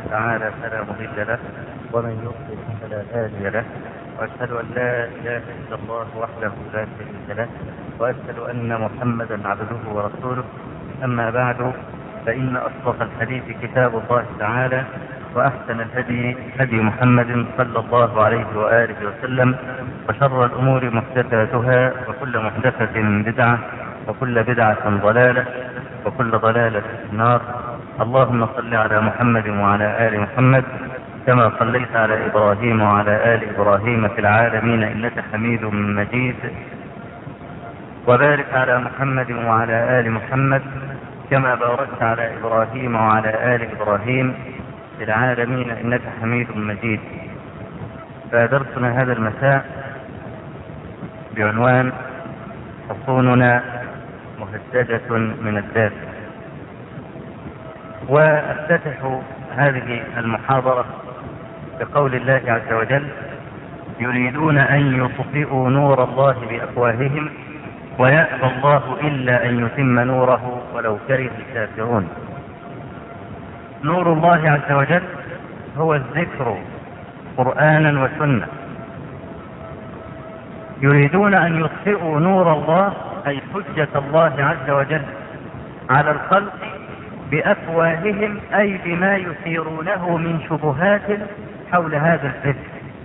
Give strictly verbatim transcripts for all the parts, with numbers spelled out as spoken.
تعالى فلا مضل له ومن يضلل فلا هادي له، وأشهد أن لا إله إلا الله وحده لا شريك له، وأشهد أن محمدا عبده ورسوله. أما بعد، فإن أصدق الحديث كتاب الله تعالى، وأحسن الهدي هدي محمد صلى الله عليه وآله وسلم، وشر الأمور محدثاتها، وكل محدثة بدعة، وكل بدعة ضلالة، وكل ضلالة في النار. اللهم صل على محمد وعلى آل محمد كما صليت على إبراهيم وعلى آل إبراهيم في العالمين إنك حميد مجيد، وبارك على محمد وعلى آل محمد كما باركت على إبراهيم وعلى آل إبراهيم في العالمين إنك حميد مجيد. فدرسنا هذا المساء بعنوان حصوننا مهددة من الدافع. وافتتح هذه المحاضرة بقول الله عز وجل: يريدون أن يطفئوا نور الله بأفواههم ويأبى الله إلا أن يتم نوره ولو كره الكافرون. نور الله عز وجل هو الذكر قرآنا وسنة. يريدون أن يطفئوا نور الله أي حجة الله عز وجل على الخلق بأفواههم، أي بما يثيرونه من شبهات حول هذا الذكر.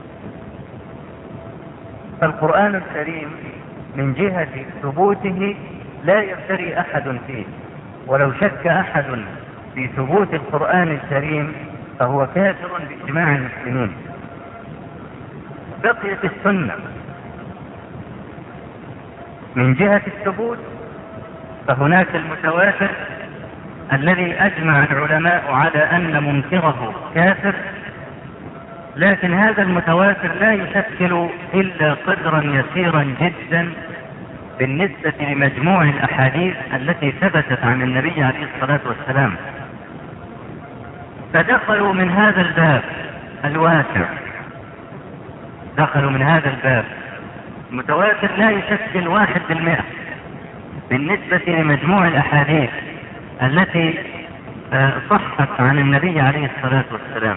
فالقرآن الكريم من جهة ثبوته لا يفتري أحد فيه، ولو شك أحد في ثبوت القرآن الكريم فهو كافر بإجماع المسلمين. بقيت السنة من جهة الثبوت، فهناك المتواتر الذي أجمع العلماء على أن منكره كافر، لكن هذا المتواتر لا يشكل إلا قدرا يسيرا جدا بالنسبة لمجموع الأحاديث التي ثبتت عن النبي عليه الصلاة والسلام. فدخلوا من هذا الباب الواسع، دخلوا من هذا الباب المتواتر لا يشكل واحد بالمئة بالنسبة لمجموع الأحاديث التي صحت عن النبي عليه الصلاة والسلام.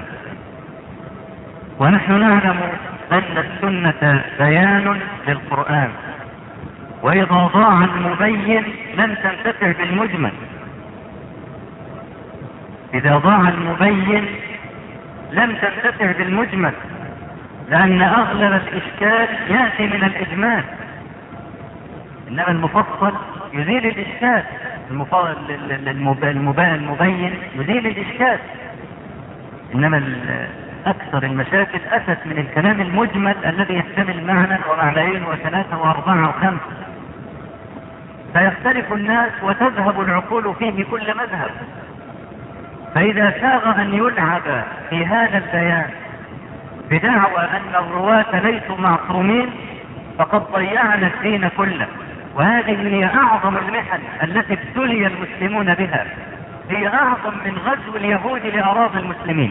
ونحن نعلم أن السنة بيان للقرآن، وإذا ضاع المبين لم تنتفع بالمجمل. إذا ضاع المبين لم تنتفع بالمجمل، لأن أغلب الإشكال يأتي من الإجمال، إنما المفصل يزيل الإشكال، المبين يزيل الإشكال، إنما أكثر المشاكل أتت من الكلام المجمل الذي يحتمل معنى ومعنيين وثلاثة وأربعة وخمسة، فيختلف الناس وتذهب العقول فيه كل مذهب. فإذا ساغ أن يلعب في هذا البيان بدعوى أن الرواة ليسوا معصومين فقد ضيعنا الدين كله. وهذه هي أعظم المحن التي ابتلي المسلمون بها، هي أعظم من غزو اليهود لأراضي المسلمين،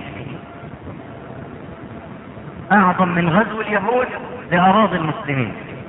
أعظم من غزو اليهود لأراضي المسلمين.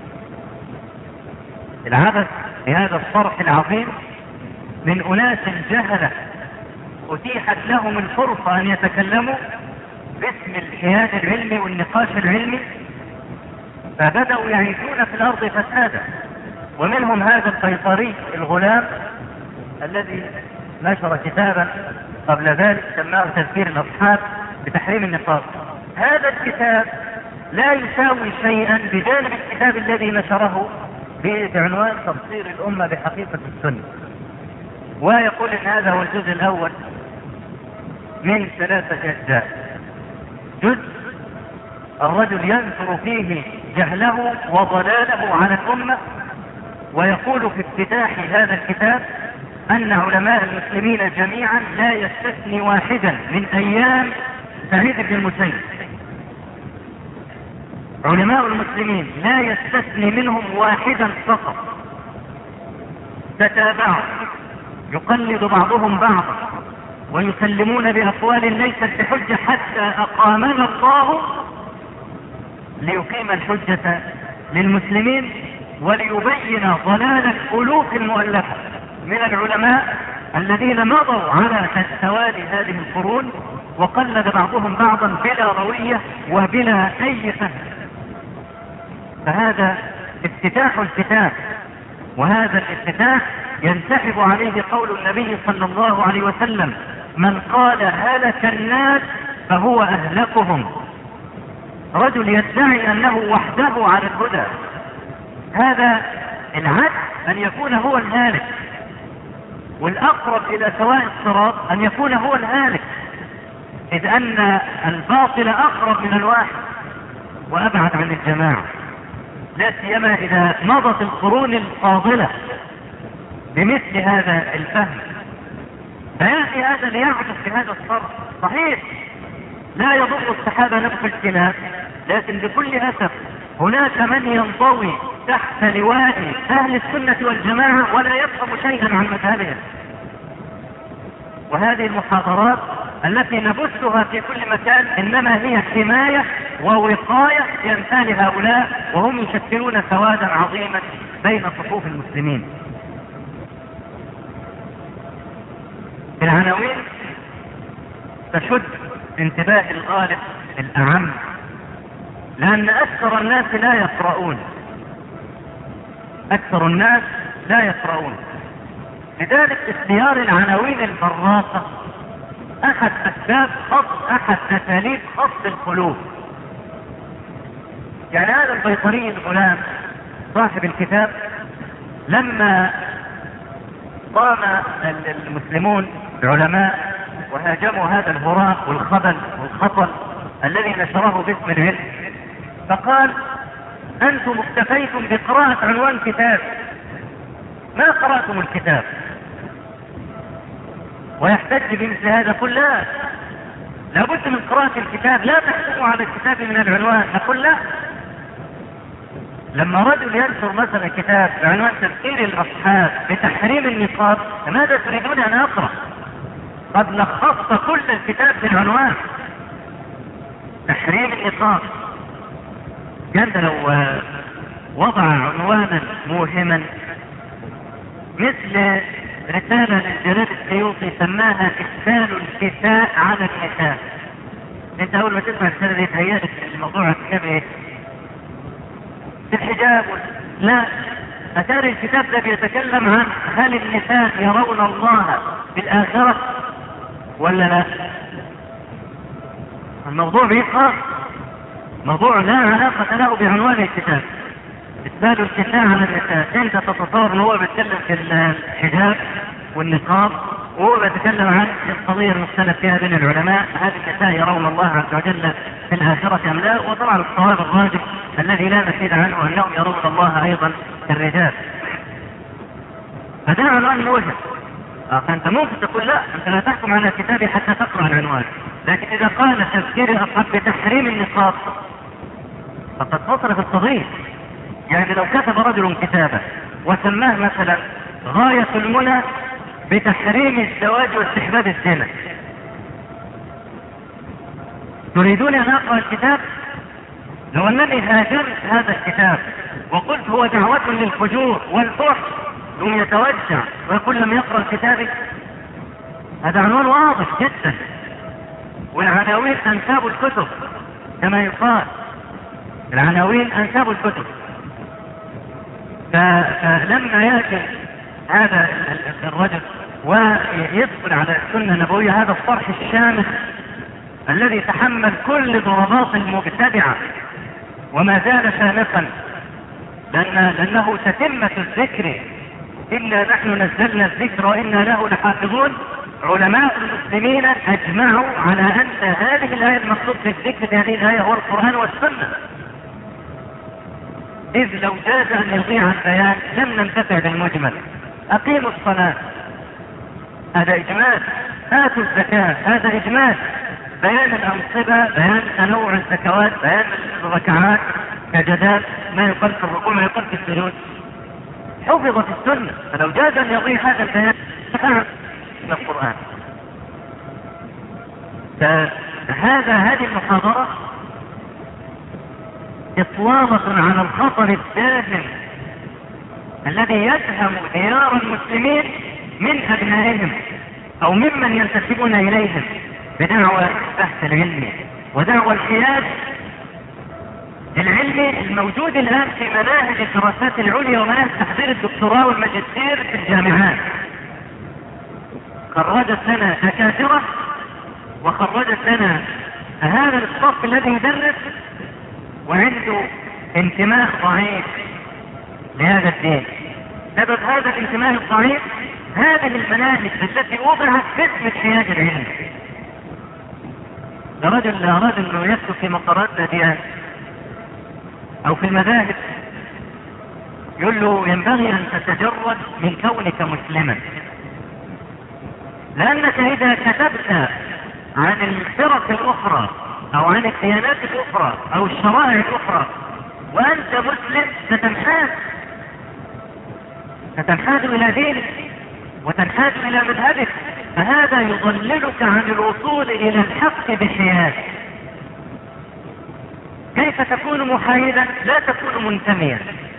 العبث بهذا الصرح العظيم من أناس جهلة أتيحت لهم الفرصة أن يتكلموا باسم الحياد العلمي والنقاش العلمي، فبدأوا يعيشون في الأرض فسادا. ومنهم هذا القيصري الغلام الذي نشر كتابا قبل ذلك سماه تذكير الأصحاب بتحريم النقاب. هذا الكتاب لا يساوي شيئا بجانب الكتاب الذي نشره بعنوان تبصير الأمة بحقيقة السنة، ويقول إن هذا هو الجزء الأول من ثلاثة أجزاء. جزء الرجل ينشر فيه جهله وضلاله على الأمة، ويقول في افتتاح هذا الكتاب أن علماء المسلمين جميعا لا يستثني واحدا من أيام سعيد بن المسيب. علماء المسلمين لا يستثني منهم واحدا فقط، تتابعوا يقلد بعضهم بعضا ويسلمون بأقوال ليست بحجة حتى أقامنا الله ليقيم الحجة للمسلمين وليبين ضلالة ألوف المؤلفة من العلماء الذين مضوا على توالي هذه القرون وقلد بعضهم بعضا بلا روية وبلا أي فهم. فهذا افتتاح الكتاب، وهذا الافتتاح ينسحب عليه قول النبي صلى الله عليه وسلم: من قال هلك الناس فهو أهلكهم. رجل يدعي أنه وحده على الهدى، هذا العدل أن يكون هو الهالك، والأقرب إلى سواء الصراط أن يكون هو الهالك، إذ أن الباطل أقرب من الواحد وأبعد عن الجماعة، لا سيما إذا مضت القرون الفاضلة بمثل هذا الفهم. فيأتي هذا ليعرف في هذا الصرف. صحيح لا يضر السحابة نفس الكلاب، لكن بكل أسف هناك من ينضوي تحت لواء أهل السنة والجماعة ولا يفهم شيئا عن مذهبهم. وهذه المحاضرات التي نبثها في كل مكان إنما هي حماية ووقاية لأمثال هؤلاء، وهم يشكلون سوادا عظيما بين صفوف المسلمين. العناوين تشد انتباه الغالب الأعم، لأن أكثر الناس لا يقرؤون، أكثر الناس لا يقرؤون. لذلك اختيار العناوين البراقة أحد أسباب خط أحد أساليب خط القلوب. يعني هذا البيطري الغلام صاحب الكتاب لما قام المسلمون العلماء وهاجموا هذا الهراء والخبل والخطل الذي نشره باسم العلم، فقال: أنتم اكتفيتم بقراءة عنوان كتاب، ما قرأتم الكتاب. ويحتج بمثل هذا: قل لا، لابد من قراءة الكتاب، لا تحكموا على الكتاب من العنوان. نقول لا. لما رجل ينشر مثلا كتاب بعنوان تفسير الأصحاب بتحريم النقاب، ماذا تريدون أن أقرأ؟ قد لخصت كل الكتاب في العنوان تحريم النقاب. كان لو وضع عنوانا موهما مثل رسالة للجلال السيوطي سماها إسفال الكساء على النساء، انت اول ما تسمع الرسالة دي تهيألك الموضوع الكتاب ايه؟ الحجاب. لا، أتاري الكتاب ده بيتكلم عن هل النساء يرون الله في الآخرة ولا لا. الموضوع بيقرأ موضوع لا علاقة له بعنوان الكتاب. إسبال الكساء على النساء، انت تتصور ان هو بيتكلم في الحجاب والنقاب، وهو بيتكلم عن القضية المختلف فيها بين العلماء: هل النساء يرون الله عز وجل في الآخرة أم لا؟ وطبعا الصواب الراجح الذي لا نفيد عنه أنهم يرون الله أيضا كالرجال. فده عنوان موجه. فأنت ممكن تقول لا، أنت لا تحكم على كتابي حتى تقرأ العنوان، لكن إذا قال تفسير أصحاب بتحريم النقاب فقد فصل في القضية. يعني لو كتب رجل كتابا وسماه مثلا غاية المنى بتحريم الزواج واستحباب الزنا، تريدون أن أقرأ الكتاب؟ لو أنني هاجمت هذا الكتاب وقلت هو دعوة للفجور والفحش يوم يتوجع ويقول لم يقرأ كتابي، هذا عنوان واضح جدا. والعناوين أنساب الكتب كما يقال، العناوين أنساب الكتب. فلما يأتي هذا الرجل ويدخل على السنة النبوية هذا الطرح الشامخ الذي تحمل كل ضربات المبتدعة وما زال شامخا، لأن لأنه تتمة الذكر: إنا نحن نزلنا الذكر وإنا له لحافظون. علماء المسلمين أجمعوا على أن هذه الآية المقصود في الذكر في هذه الآية هو القرآن والسنة، إذ لو جاز أن يضيع البيان لم ننتفع بالمجمل. أقيموا الصلاة، هذا إجمال. آتوا الزكاة، هذا إجمال. بيان الأنصبة، بيان تنوع الزكوات، بيان الركعات كجدال، ما يقال في الركوع ما يقال في السجود، حفظ في السنة. فلو جاز أن يضيع هذا البيان فعل من القرآن. فهذا هذه المحاضرة إطلالة على الخطر الداهم الذي يدهم ديار المسلمين من أبنائهم أو ممن ينتسبون إليهم، بدعوى البحث العلمي ودعوى الحياد العلمي الموجود الآن في مناهج الدراسات العليا ومناهج تحضير الدكتوراه والماجستير في الجامعات. خرجت لنا دكاترة وخرجت لنا هذا الصف الذي يدرس وعنده انتماء ضعيف لهذا الدين. سبب هذا الانتماء الضعيف هذه المناهج التي وضعت باسم الحياد العلمي. رجل أراد أنه يكتب في مقرات الأديان أو في المذاهب يقول له ينبغي أن تتجرد من كونك مسلما، لأنك إذا كتبت عن الفرق الأخرى أو عن الديانات الأخرى أو الشرائع الأخرى وأنت مسلم ستنحاز ستنحاز إلى دينك وتنحاز إلى مذهبك، فهذا يضللك عن الوصول إلى الحق بحياد. كيف تكون محايدا؟ لا تكون منتميا.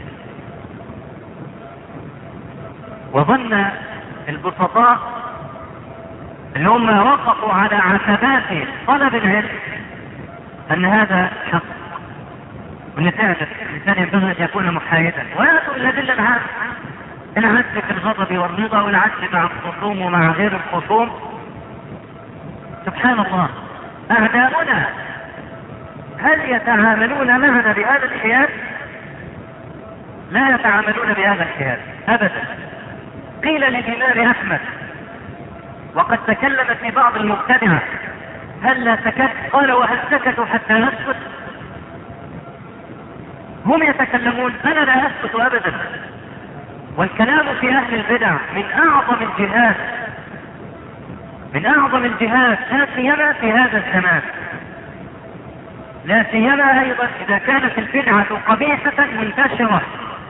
وظن البسطاء اللي هم وقفوا على عتبات طلب العلم أن هذا حق، وأن فعلا الإنسان ينبغي أن يكون محايدا، ويأتوا إلى دل العام العدل في الغضب والرضا والعدل مع الخصوم ومع غير الخصوم. سبحان الله، أعداؤنا هل يتعاملون معنا بهذا الحياد؟ لا يتعاملون بهذا الحياد أبدا. قيل للإمام أحمد وقد تكلم في بعض المبتدعة هل لا سكت؟ قال وهل سكتوا حتى نسكت؟ هم يتكلمون، أنا لا أسكت أبدا. والكلام في أهل البدع من أعظم الجهاد من أعظم الجهاد لا سيما في هذا الزمان، لا سيما أيضا إذا كانت البدعة قبيحة منتشرة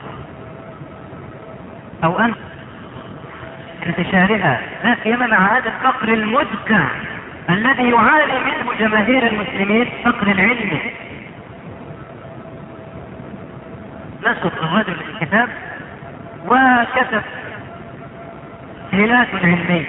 أو أن انتشارها، لا سيما مع هذا الفقر المدقع الذي يعاني منه جماهير المسلمين، فقر العلم. نشط الرجل الكتاب وكتب هلات علمي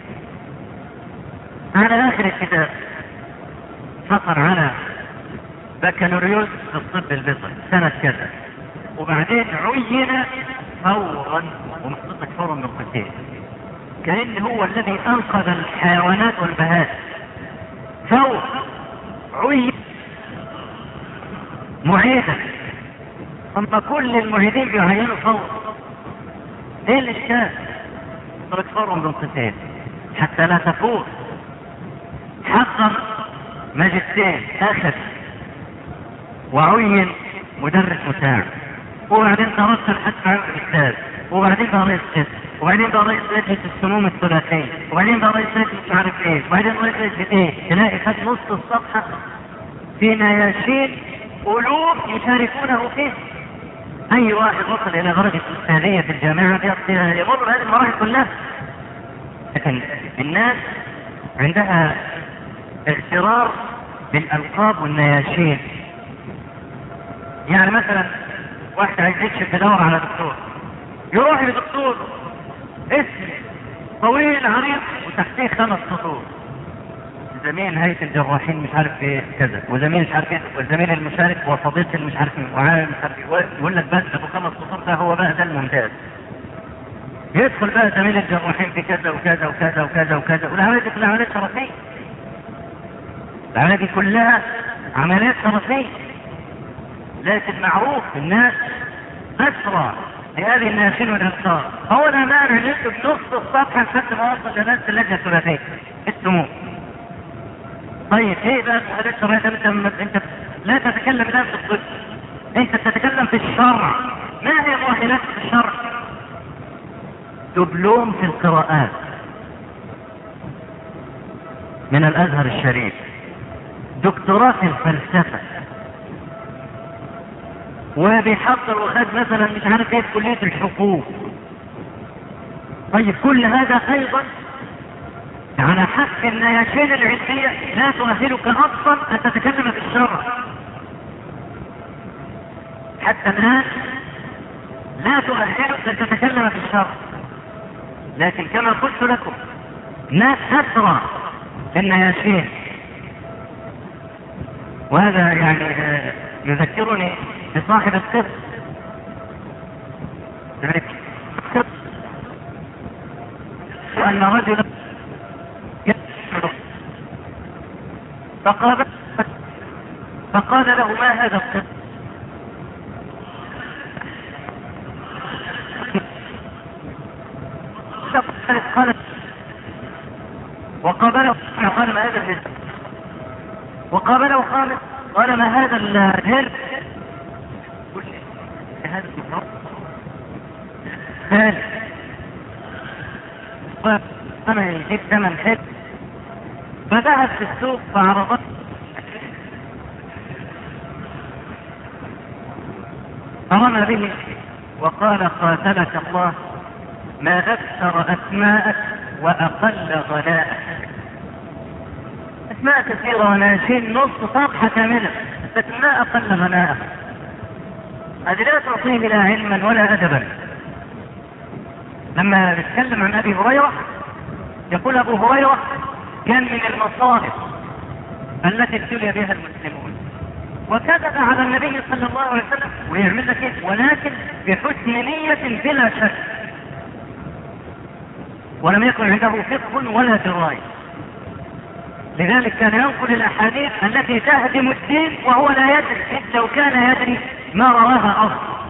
على آخر الكتاب فقر على بكالوريوس في الطب البيطري سنة كذا، وبعدين عين فورا ومحطوط فورا من القتيل كأن هو الذي أنقذ الحيوانات والبهائم. فور عين معيدا، أما كل المعيدين بيعينوا فور. ايه الاشكال؟ ترك فور من القتيل حتى لا تفوت. حقق ماجستير اخذ وعين مدرس مساعد، وبعدين ترسل حتى عن الاستاذ، وبعدين بقى رئيس قسم، وبعدين بقى رئيس لجنة السموم الثلاثية، وبعدين بقى رئيس لجنة مش عارف ايه، وبعدين رئيس لجنة ايه. تلاقي خد نص الصفحة في نياشين ألوف يشاركونه فيه. أي واحد وصل إلى درجة الأستاذية في الجامعة يمر بهذه المراحل كلها. لكن الناس عندها اغترار بالألقاب والنياشين. يعني مثلا واحد عايز يكشف يدور على دكتور، يروح لدكتور اسم طويل عريض وتحتيه خمس سطور، زميل هيئة الجراحين مش عارف ايه كذا، وزميل مش عارف ايه، والزميل المشارك وصديق مش عارف ايه، وعالم مش عارف ايه، يقول لك بس ابو خمس سطور ده هو بقى ده الممتاز. يدخل بقى زميل الجراحين في كذا وكذا وكذا وكذا وكذا، والعملية دي كلها عمليات شرفية. العملية دي كلها عمليات شرفية، لكن معروف الناس أسرع لهذه الناشين والإنصار. هو لا مانع ان انتوا بنص الصفحة لحد ما وصل لناس اللجنة الثلاثية السموم. طيب ايه بقى المؤهلات الشرعية؟ انت انت لا تتكلم الان في الطب، انت تتكلم في الشرع. ما هي مؤهلات في الشرع؟ دبلوم في القراءات من الازهر الشريف، دكتوراه في الفلسفة، وبيحضر وخد مثلا مش عارف ايه في كلية الحقوق. طيب كل هذا ايضا على حق النياشين العلمية لا تؤهلك اصلا ان تتكلم في الشرع. حتى الان لا تؤهلك ان تتكلم في الشرع. لكن كما قلت لكم ناس اسرع للنياشين. وهذا يعني يذكرني بصاحب القصة أن رجلا فقال فقال له ما هذا القصة؟ قال وقابله قال ما هذا الجلد؟ وقابله خامس قال ما هذا الجلد؟ هذا الجلد ثالث أنا يجيب ثمن حلو. فذهب في السوق فعرضت فرمى به وقال قاتلك الله ما أكثر أسماءك وأقل غناءك. أسماء كثيرة وناشين نص صفحة كاملة لكن ما أقل غناءك. هذه لا تعطيه لا علما ولا أدبا. لما نتكلم عن أبي هريرة يقول أبو هريرة كان من المصائب التي ابتلي بها المسلمون وكذب على النبي صلى الله عليه وسلم ويعمل لك إيه؟ ولكن بحسن نية بلا شك، ولم يكن عنده فقه ولا دراية. لذلك كان ينقل الأحاديث التي تهدم الدين وهو لا يدري، إذ لو كان يدري ما رواها أصلا.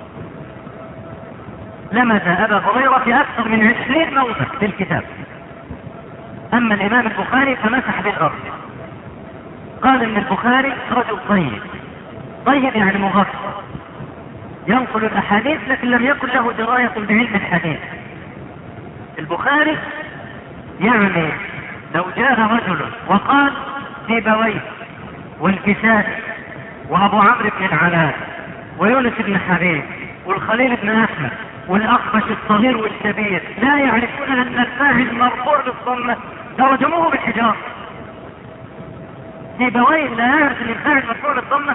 لمس أبا هريرة في أكثر من عشرين موضع في الكتاب. أما الإمام البخاري فمسح بالأرض. قال إن البخاري رجل طيب، طيب يعني مغفر، ينقل الأحاديث لكن لم يكن له دراية بعلم الحديث. البخاري يعني لو جاء رجل وقال سيبويه والكسائي وأبو عمرو بن العلاء ويونس بن حبيب والخليل بن أحمد والأخفش الصغير والكبير لا يعرفون أن الفاعل مرفوع بالضمة ترجموه بالحجار. سيبويه لا يعرف أن الفاعل مرفوع بالضمة.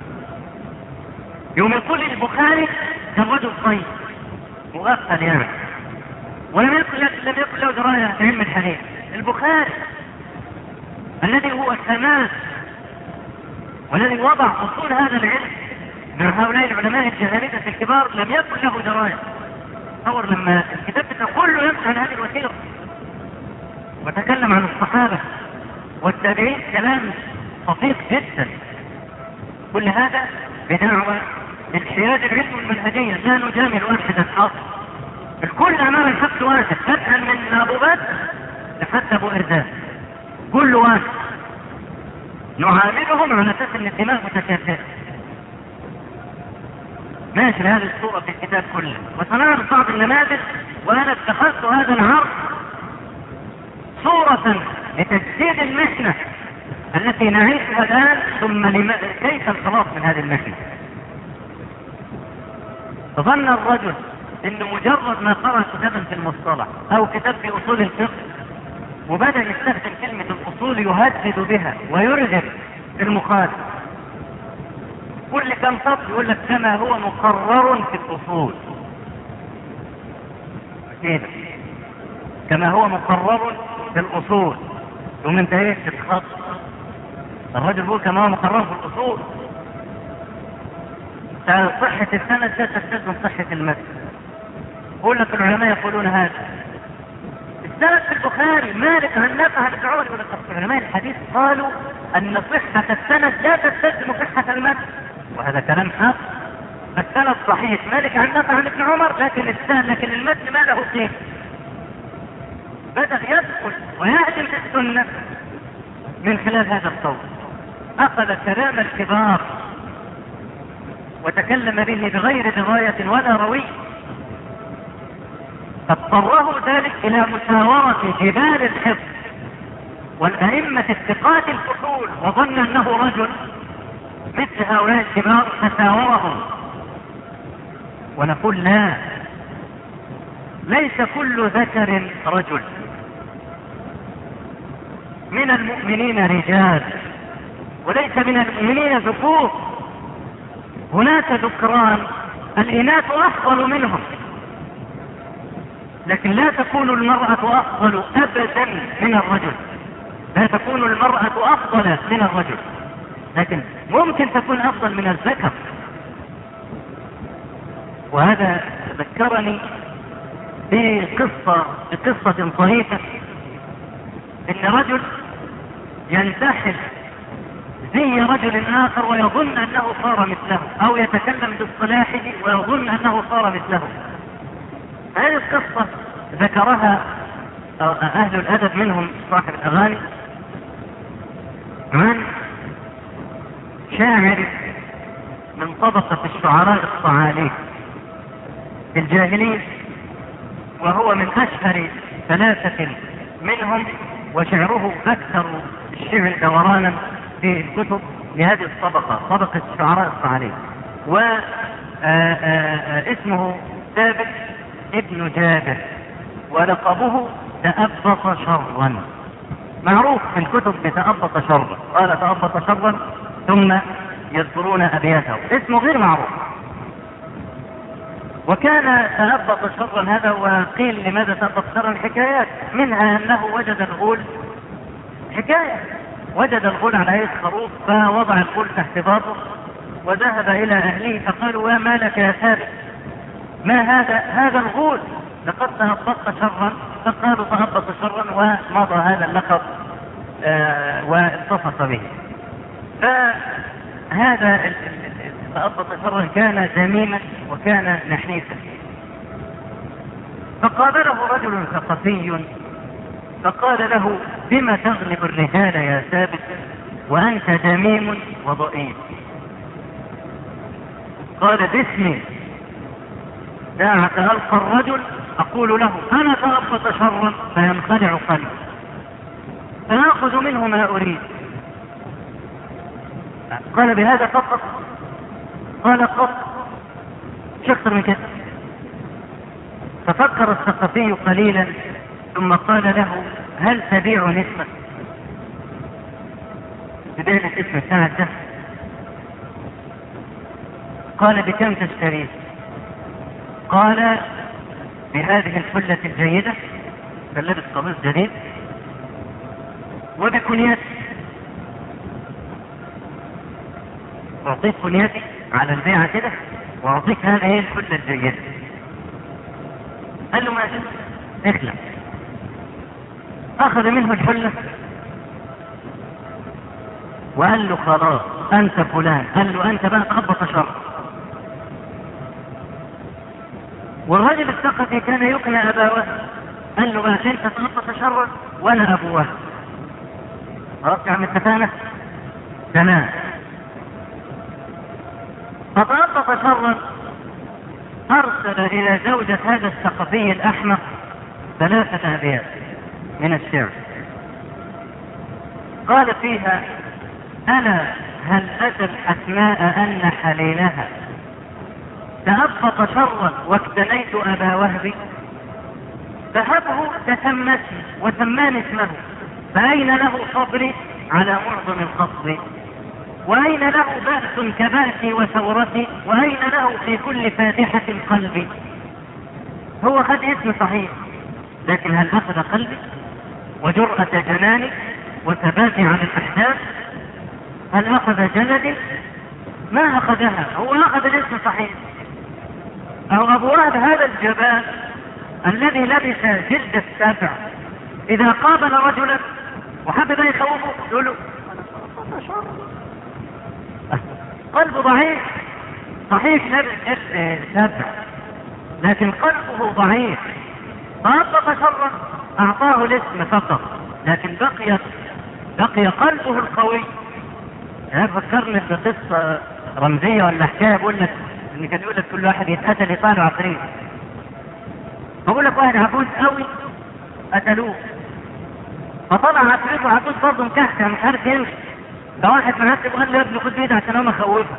يوم يقول البخاري كان رجل طيب مغفل يعني ولم يكن لم يكن له دراية علم الحديث. البخاري الذي هو السماء والذي وضع اصول هذا العلم من هؤلاء العلماء الجهابذة الكبار لم يكن له دراية. تصور لما الكتاب كله يمشي عن هذه الوثيقة وتكلم عن الصحابة والتابعين كلام دقيق جدا. كل هذا بدعوة انحياز العلم والمنهجية، لا نجامل واحدا اخر، الكل امام الحق واحد، بدءا من ابو بكر لحتى ابو اردان كل واحد نعاملهم على اساس ان الدماء متكافئة. ماشي هذه الصورة في الكتاب كله. وسنعرض بعض النماذج وانا اتخذت هذا العرض صورة لتجسيد المحنة التي نعيشها الان ثم لم... كيف الخلاص من هذه المحنة. ظن الرجل انه مجرد ما قرأ كتابا في المصطلح او كتاب في اصول الفقه وبدأ يستخدم كلمة الاصول يهدد بها ويرغب المخالف، كل كم سطر يقول لك كما هو مقرر في الاصول كده، كما هو مقرر في الاصول. ثم انت ايه تتخط الرجل يقول كما هو مقرر في الاصول. صحة السند لا تستلزم صحة المتن. يقول لك العلماء يقولون هذا. السند في البخاري مالك عن نافع عن ابن عمر، يقول لك علماء الحديث قالوا ان صحة السند لا تستلزم صحة المتن، وهذا كلام حق. السند صحيح مالك عن نافع عن ابن عمر، لكن السند لكن المتن ما له قيمة. بدأ يدخل ويهدم في السنة من خلال هذا الصوت. أخذ كلام الكبار وتكلم به بغير دراية ولا روي، اضطره ذلك الى مساورة جبال الحفظ والأئمة الثقات الفصول، وظن انه رجل مثل هؤلاء الكبار تساورهم. ونقول لا، ليس كل ذكر رجل، من المؤمنين رجال وليس من المؤمنين ذكور. هناك ذكران الإناث أفضل منهم، لكن لا تكون المرأة أفضل أبدا من الرجل. لا تكون المرأة أفضل من الرجل، لكن ممكن تكون أفضل من الذكر. وهذا ذكرني بقصة بقصة طريفة، إن رجل ينتحل زي رجل آخر ويظن أنه صار مثله، أو يتكلم باصطلاحه ويظن أنه صار مثله. هذه القصة ذكرها أهل الأدب منهم صاحب الأغاني عن شاعر من طبقة الشعراء الصعاليك في الجاهلية، وهو من أشهر ثلاثة منهم، وشعره أكثر الشعر دورانا في الكتب لهذه الطبقة، طبقة الشعراء الصعاليك. واسمه ثابت ابن جابر، ولقبه تأبط شرا، معروف في الكتب بتأبط شرا، قال تأبط شرا ثم يذكرون أبياته، اسمه غير معروف. وكان تأبط شرا هذا، وقيل لماذا تأبط شرا حكايات، منها أنه وجد الغول، حكاية وجد الغول على هيئة خروف، فوضع الغول تحت باطه وذهب إلى أهله فقالوا يا ما لك يا ثابت، ما هذا؟ هذا الغول لقد تهبطت شرا. فقالوا تهبط شرا، ومضى هذا اللقب آه واتصف به. فهذا تهبط شرا كان ذميما وكان نحيفا. فقابله رجل ثقفي فقال له بما تغلب الرجال يا ثابت وأنت ذميم وضئيل؟ قال باسمي دعك ألقى الرجل أقول له أنا تهبط شرا فينخدع قلبي فنأخذ منه ما أريد. قال بهذا فقط؟ قال قط شكر من كده. ففكر الثقفي قليلا ثم قال له هل تبيع نسمة؟ تبيع الاسم بتاعك ده؟ قال بكم تشتريه؟ قال بهذه الحلة الجيدة، فلبس قميص جديد، وبكنيتي، أعطيك كنيتي على البيعة كده وأعطيك هذه الحلة الجيدة. قال له ماشي اخلع. أخذ منه الحلة وقال له خلاص أنت فلان. قال له أنت بقى تهبط شر. والرجل الثقفي كان يقنع أبا وهب، قال له بقى أنت تهبط شر وأنا أبو وهب. خلاص يا عم اتفقنا؟ تمام. فتهبط شرا أرسل إلى زوجة هذا الثقفي الأحمق ثلاثة أبيات من الشعر، قال فيها ألا هل أتى الحسماء أن حليلها تهبط شرا واكتنيت أبا وهب فهبه تسمتني وسماني اسمه فأين له صبري على معظم الخصب وأين له بأس كبأسي وثورتي وأين له في كل فاتحة قلبي. هو أخذ اسم صحيح، لكن هل أخذ قلبي وجرأة جناني وثباتي عن الأحداث؟ هل أخذ جلدي؟ ما أخذها، هو أخذ الاسم صحيح. أو أبو وهب هذا الجبان الذي لبس جلد السبع إذا قابل رجلا وحب ذا يخوفه يقول له قلبه ضعيف، صحيح لبس جلد السبع لكن قلبه ضعيف. فأطلق شرا أعطاه الاسم فقط، لكن بقي بقي قلبه القوي. هذا فكرني بقصة رمزية ولا حكاية، بقول لك إن كان يقول لك كل واحد يتقتل يطالع عفريت. بقول لك واحد عجوز قوي قتلوه، فطلع عفريت وعجوز برضه مكحكة مش عارف يمشي. ده واحد مناسب وقال له يا ابني خد بيدي عشان هو مخوفه.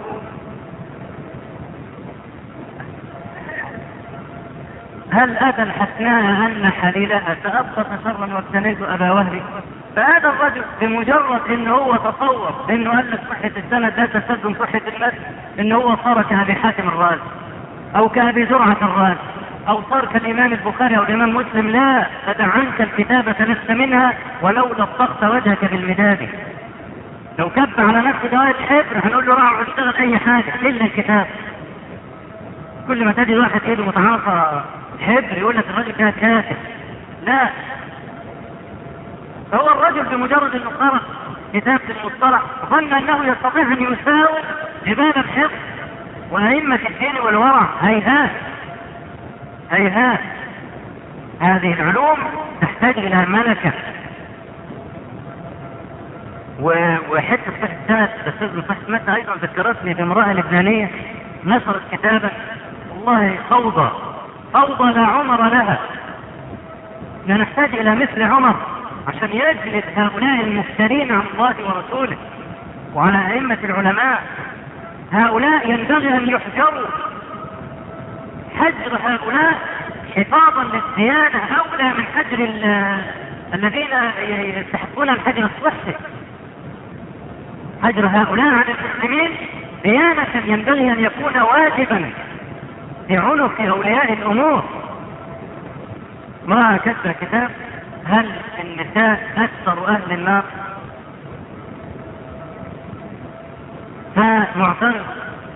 هل أتى الحسناء أن حليلها تأبط شرا واكتنيت أبا وهب؟ فهذا الرجل بمجرد إن هو تصور إنه قال لك صحة السند لا تستلزم صحة المد، إنه هو صار كأبي حاتم الرازي أو كأبي زرعة الرازي او صار كالامام البخاري او الامام مسلم، لا، فدع عنك الكتابة لست منها ولو لطخت وجهك بالمداد. لو كب على نفسه دوائر حبر هنقول له روح اشتغل اي حاجة الا الكتاب. كل ما تجد واحد ايده متعاصى حبر يقول لك الراجل ده كاتب، لا، فهو الرجل بمجرد انه قرأ كتاب المصطلح ظن انه يستطيع ان يساوي عباد الحفظ وأئمة الدين والورع. هيهات هيهات، هذه العلوم تحتاج الى ملكة. وحتى صحة السنة تستاذ صحة مثل ايضا ذكرتني بامرأة لبنانية نشرت كتابا والله فوضى فوضى لا عمر لها. لا نحتاج الى مثل عمر عشان يجلد هؤلاء المفترين عن الله ورسوله وعلى ائمة العلماء. هؤلاء ينبغي ان يحجروا، حجر هؤلاء حفاظا للديانة اولى من حجر الذين يستحقون الحجر الصحي. حجر هؤلاء عن المسلمين ديانة ينبغي ان يكون واجبا في عنق اولياء الامور. ما كتب كتاب هل النساء اكثر اهل النار؟ فمعترض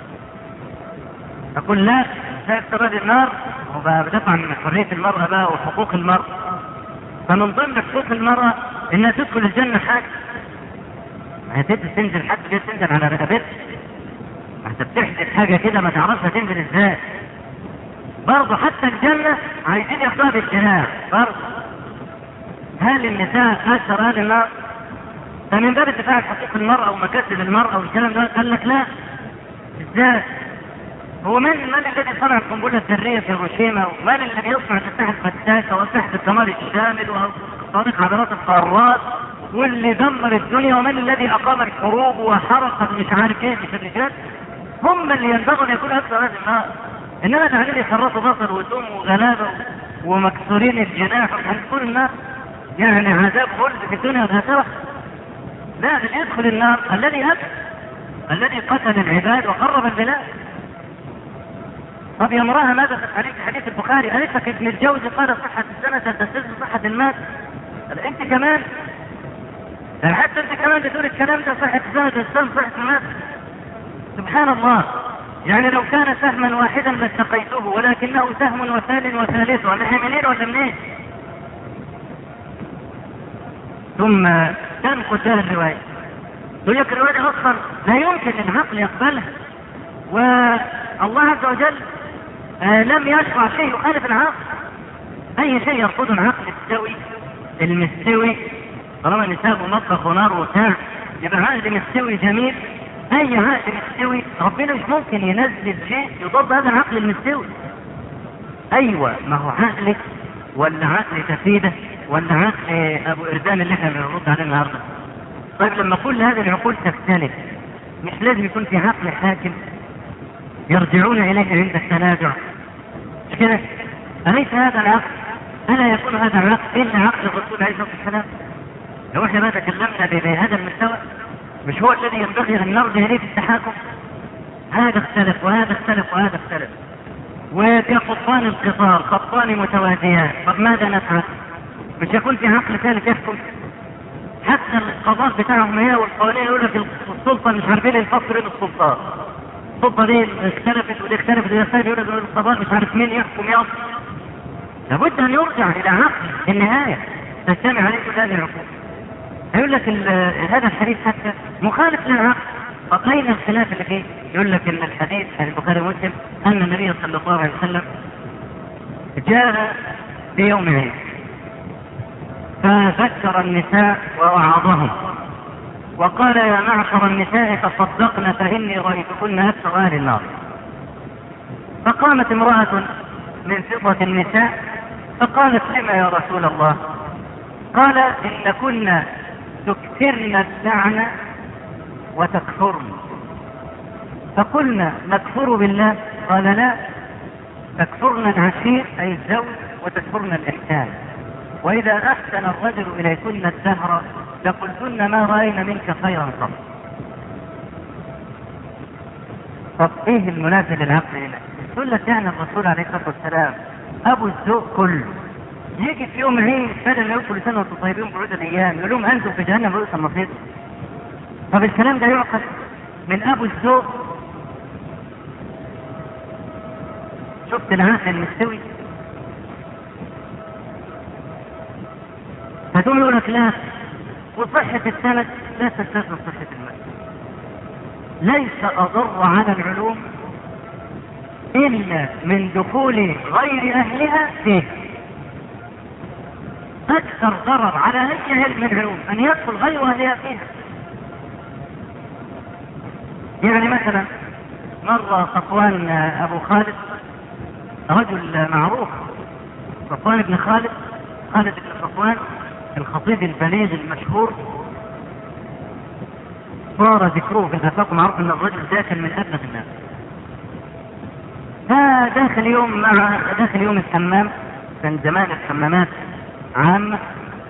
اقول لا، النساء اكثر اهل النار وبدافع عن حرية المرأة بقى وحقوق المرأة. فمن ضمن حقوق المرأة انها تدخل الجنة حاجة، هتبدأ تنزل حد ليه تنزل على رقبتها، انت بتحدث حاجة كده ما تعرفها تنزل ازاي. برضه حتى الجنة عايزين ياخدوها بالجناح برضه. هل النساء اكثر اهل النار؟ فمن باب الدفاع عن حقوق المرأة ومكاسب المرأة والكلام ده قال لك لا، ازاي؟ هو من من الذي صنع القنبلة الذرية في هيروشيما؟ ومن الذي يصنع الأسلحة الفتاكة وأسلحة الدمار الشامل وطريق عبارات القارات واللي دمر الدنيا؟ ومن الذي أقام الحروب وحرق مش عارف ايه في الرجال؟ هم اللي ينبغوا ان يكونوا اكثر هذه النار. انما العيال يخرطوا بصر وسم وغلابه ومكسورين الجناح وهتكون النار يعني عذاب خلد في الدنيا والآخرة. لا، اللي يدخل النار الذي أكل الذي قتل العباد وخرب البلاد. طب يا امرأة ماذا عليك حديث البخاري؟ قالت لك ابن الجوزي قال صحة السنة تستلزم صحة المال. انت كمان حتى انت كمان بتقول الكلام ده صحة السنة تستلزم صحة المال. سبحان الله، يعني لو كان سهما واحدا لاتقيته ولكنه سهم وثال وثالث، ولا منين ولا منين؟ ثم تنقل هذه الرواية يقول لك الرواية أصلا لا يمكن العقل يقبلها، والله عز وجل آه لم يشرع شيء يخالف العقل. أي شيء يرفض العقل السوي المستوي، طالما نساب ومطبخ ونار وبتاع يبقى عقل مستوي جميل. أي عقل مستوي ربنا مش ممكن ينزل شيء يضاد هذا العقل المستوي. أيوة، ما هو عقلك ولا عقل تفيده ولا عقل ابو اردان اللي احنا بنرد عليه النهارده. طيب لما كل هذه العقول تختلف مش لازم يكون في عقل حاكم يرجعون اليه عند التنازع؟ مش كده؟ اليس هذا العقل؟ الا يكون هذا العقل الا عقل الرسول عليه الصلاه والسلام؟ لو احنا ما تكلمنا بهذا المستوى مش هو الذي ينبغي ان نرجع اليه في التحاكم؟ هذا اختلف وهذا اختلف وهذا اختلف، وفي خطان القطار خطان متوازيان. طب ماذا نفعل؟ مش يكون في عقل ثالث يحكم؟ حتى القضاء بتاعهم هي والقوانين يقول لك السلطه مش عارفين الفصل بين السلطات. السلطه دي اختلفت ودي اختلفت ودي اختلفت، يقول لك القضاء مش عارف مين يحكم يصل. لابد ان يرجع الى عقل في النهايه تجتمع عليه كل هذه العقول. يقول لك هذا الحديث حتى مخالف للعقل. طب اين الخلاف اللي فيه؟ يقول لك ان الحديث عن البخاري ومسلم ان النبي صلى الله عليه وسلم جاء في يوم عيد فذكر النساء ووعظهم وقال يا معشر النساء تصدقن فإني رأيتكن أكثر أهل النار. فقامت امرأة من فضة النساء فقالت لما يا رسول الله؟ قال إن كنا تكثرن اللعن وتكفرن. فقلنا نكفر بالله؟ قال لا، تكفرن العشير أي الزوج وتكفرن الإحسان، وإذا أحسن الرجل إليكن الدهر لقلتن ما رأينا منك خيرا قط. طب إيه المناسب للعقل هنا؟ تقول لك يعني الرسول عليه الصلاة والسلام ابو الذوق كله. يجي في يوم عيد بدل ما يقول كل سنه وانتم طيبين بعود الايام يقول لهم انتم في جهنم رؤوس النصير. طب الكلام ده يعقل من ابو الذوق؟ شفت العقل المستوي؟ فتقول يقول لك لا، وصحة السند لا تستلزم صحة المسجد. ليس أضر على العلوم إلا من دخول غير أهلها فيه. أكثر ضرر على أي علم من العلوم أن يدخل غير أهلها فيها. يعني مثلا مرة صفوان أبو خالد، رجل معروف، صفوان بن خالد، خالد بن صفوان الخطيب البليغ المشهور، صار ذكره في الآفاق، معروف أن الرجل ده كان من أبلغ الناس. فداخل يوم مع داخل يوم الحمام، كان زمان الحمامات عامة،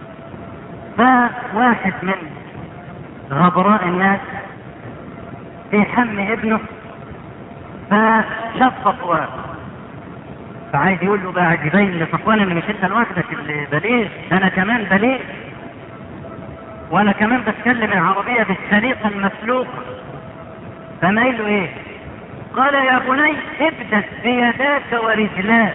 فواحد من غبراء الناس في حم ابنه فشاف صفوان، فعايز يقول له بقى يبين لصفوان ان مش انت لوحدك اللي بليغ، انا كمان بليغ، وانا كمان بتكلم العربية بالسليقة المسلوقة. فما قال له ايه؟ قال يا بني ابدأ بيداك ورجلاك.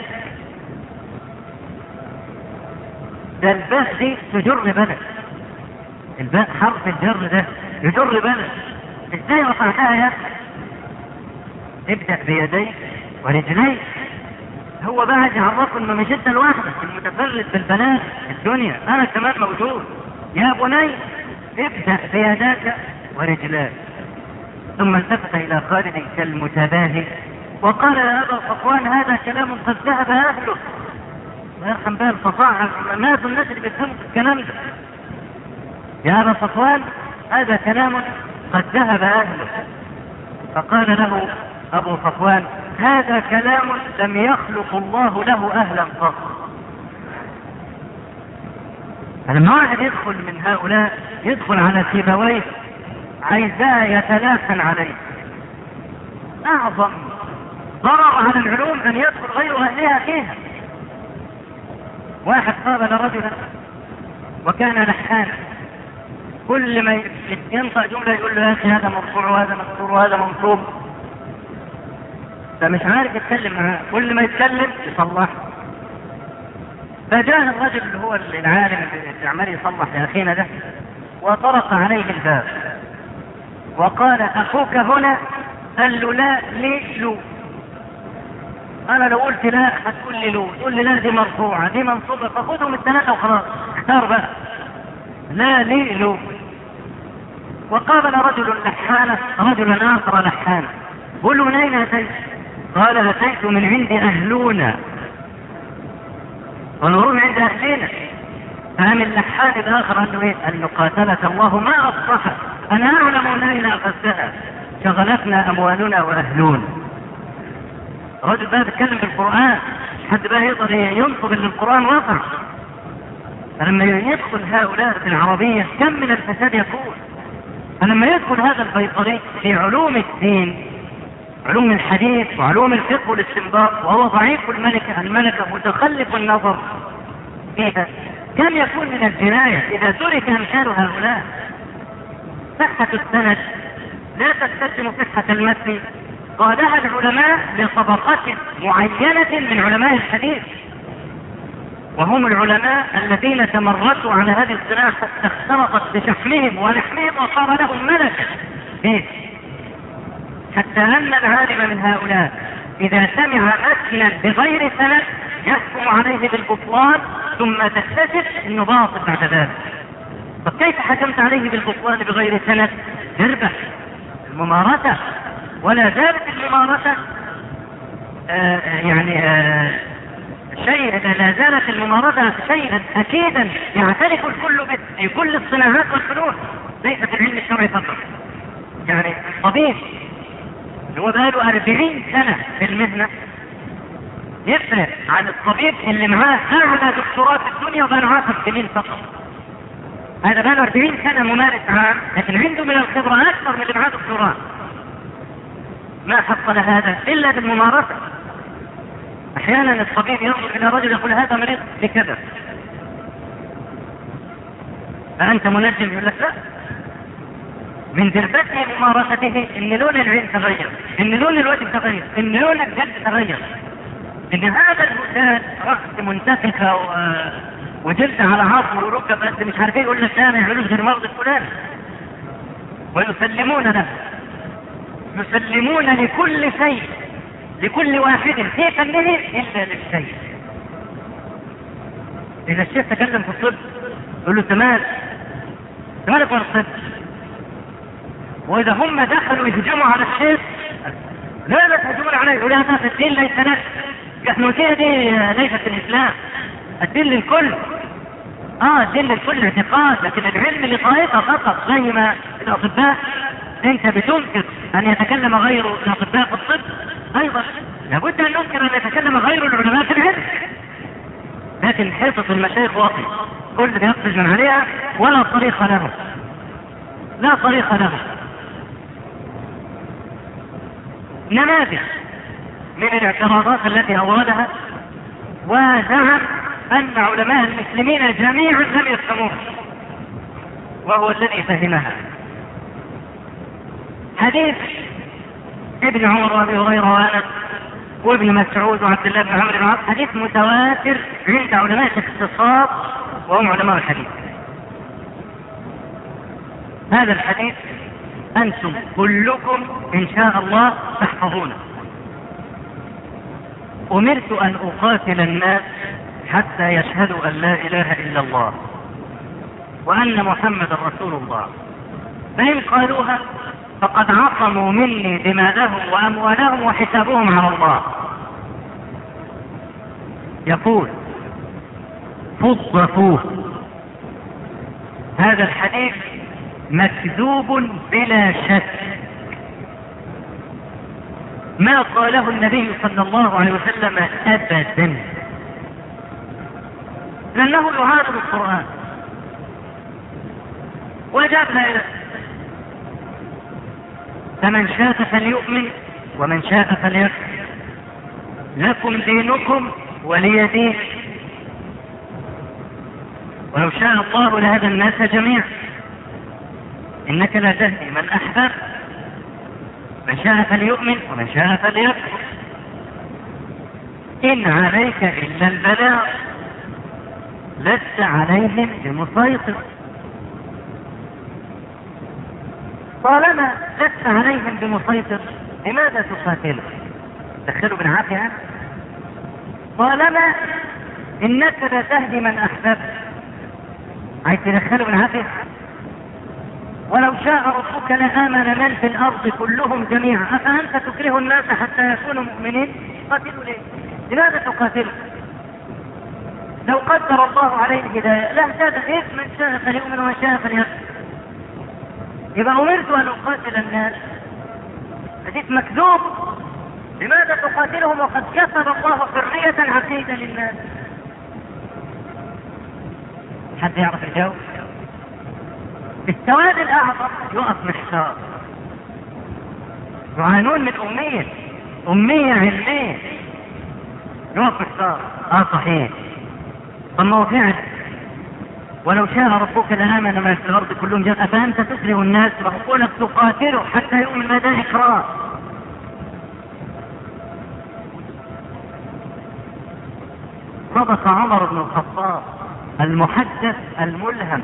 ده الباء دي تجر بلد، الباء حرف الجر ده يجر بلد، ازاي رفعتها يا اخي؟ ابدأ بيديك ورجليك. هو بقى يعرفه انه مش انت لوحدك المتفرد بالبنات الدنيا، انا كمان موجود. يا بني ابدأ بيداك ورجلاك. ثم التفت الى خالد كالمتباهي وقال يا ابا صفوان هذا كلام قد ذهب اهله. ويرحم بها الفصاحة، ما في الناس اللي بيفهموا في الكلام ده. يا ابا صفوان هذا كلام قد ذهب اهله. فقال له ابو صفوان هذا كلام لم يخلق الله له اهلا قط. فلما واحد يدخل من هؤلاء يدخل على سيبويه عايزاه يتلاحن عليه. اعظم ضرر على العلوم ان يدخل غير اهلها فيها. واحد قابل رجلا وكان لحانا، كل ما ينطق جمله يقول له يا اخي هذا مرفوع وهذا مكسور وهذا منصوب، فمش عارف يتكلم معاه، كل ما يتكلم يصلح. فجاء الرجل اللي هو العالم اللي عمال يصلح لاخينا ده وطرق عليه الباب وقال اخوك هنا؟ قال له لا ليه لو؟ انا لو قلت لا هتقول لي لو، تقول لي لا دي مرفوعه دي منصوبه، فخذهم الثلاثه وخلاص اختار بقى. لا ليه لو. وقابل رجل لحانه رجلا اخر لحانه، قل له من اين اتيت؟ قال اتيت من عند اهلنا. ونروح عند اهلنا. فقام اللحان الاخر قال له ايه؟ قال له قاتلك الله ما اصبحت، انا اعلم من اين اخذتها، شغلتنا اموالنا واهلنا. رجل بقى بيتكلم بالقران، حد بقى يقدر ينصب ان القران وقع. فلما يدخل هؤلاء في العربيه كم من الفساد يكون. فلما يدخل هذا البيطري في علوم الدين، علوم الحديث وعلوم الفقه والاستنباط، وهو ضعيف الملكه الملكه متخلف النظر فيها، كم يكون من الجنايه اذا ترك امثال هؤلاء. صحه السند لا تستلزم صحه المتن، قالها العلماء لطبقات معينه من علماء الحديث، وهم العلماء الذين تمردوا على هذه الصناعه حتى اختلطت بشحمهم ولحمهم وصار لهم ملكه فيه. حتى ان العالم من هؤلاء اذا سمع متنا بغير سند يحكم عليه بالبطلان ثم تكتشف انه باطل بعد ذلك. طب كيف حكمت عليه بالبطلان بغير سند؟ تربح الممارسه، ولا زالت الممارسه آه يعني آه شيء، لا زالت الممارسه شيئا اكيدا يعترف الكل به في كل الصناعات والفنون، ليس في العلم الشرعي فقط. يعني الطبيب اللي هو بقاله أربعين سنة في المهنة يفرق عن الطبيب اللي معاه أعلى دكتوراه في الدنيا وبقاله عشر سنين فقط. هذا بقاله أربعين سنة ممارس عام، لكن عنده من الخبرة أكثر من اللي معاه دكتوراه. ما حصل هذا إلا بالممارسة. احيانا الطبيب ينظر الى رجل يقول هذا مريض لكذا، فانت منجم يقول لك لا، من دربته ممارسته ان لون العين تغير، ان لون الوجه تغير، ان لون الجلد تغير، ان هذا الانسان رأس منتفخه و... وجلد على عظم وركب بس مش عارفين، يقول لك لا ما يعملوش غير مرض فلان، ويسلمون له، يسلمون لكل شيء لكل واحد في فنه الا للشيء. اذا الشيخ تكلم في الطب يقول له تمام تمام في الطب، واذا هم دخلوا يهجموا على الشيخ لا لا تهجمون عليه، يقول هذا الدين ليس لك، الحنوتيه دي ليست الاسلام، الدين للكل. اه الدين للكل اعتقاد، لكن العلم لطائفه فقط، زي ما الاطباء انت بتنكر ان يتكلم غير الاطباء في الطب، ايضا لابد ان ننكر ان يتكلم غير العلماء في العلم. لكن حصص المشايخ واطي، كل بيقفز من عليها ولا طريق له، لا طريق له. نماذج من الاعتراضات التي اوردها، وزعم ان علماء المسلمين جميعا لم يفهموها، وهو الذي فهمها. حديث ابن عمر وابي هريره وانس وابن مسعود وعبد الله بن عمرو بن العاص، حديث متواتر عند علماء الاختصاص وهم علماء الحديث. هذا الحديث انتم كلكم ان شاء الله تحفظونه. امرت ان اقاتل الناس حتى يشهدوا ان لا اله الا الله وان محمدا رسول الله، فان قالوها فقد عصموا مني دماءهم واموالهم وحسابهم على الله. يقول فضفوه. هذا الحديث مكذوب بلا شك، ما قاله النبي صلى الله عليه وسلم ابدا، لانه يعارض القرآن. وجابنا الى فمن شاء فليؤمن ومن شاء فليكفر، لكم دينكم ولي دين، ولو شاء الله لهدى الناس جميعا، انك لا تهدي من احببت، من شاء فليؤمن ومن شاء فليكفر، ان عليك الا البلاغ لست عليهم بمسيطر. طالما لست عليهم بمسيطر لماذا تقاتله؟ تدخلوا بالعافية. طالما انك لا تهدي من احببت، عايز تدخلوا بالعافية. ولو شاء ربك لآمن من في الارض كلهم جميعا، افانت تكره الناس حتى يكونوا مؤمنين؟ قاتلوا ليه؟ لماذا تقاتلوا؟ لو قدر الله عليه الهداية لاهتدى، إذ من شاء فليؤمن ومن شاء فليكفر. يبقى أمرت أن أقاتل الناس، حديث مكذوب. لماذا تقاتلهم وقد كتب الله حرية عقيدة للناس؟ حد يعرف الجواب؟ السواد الأعظم يقف محشار، يعانون من أمية أمية علمية، يقف محشار. آه صحيح، طب ما هو فعلا ولو شاء ربك لآمن من في الأرض كلهم جميعا، أفأنت تكره الناس وأقولك تقاتله حتى يؤمن؟ ماذا إكراه؟ صدق عمر بن الخطاب المحدث الملهم،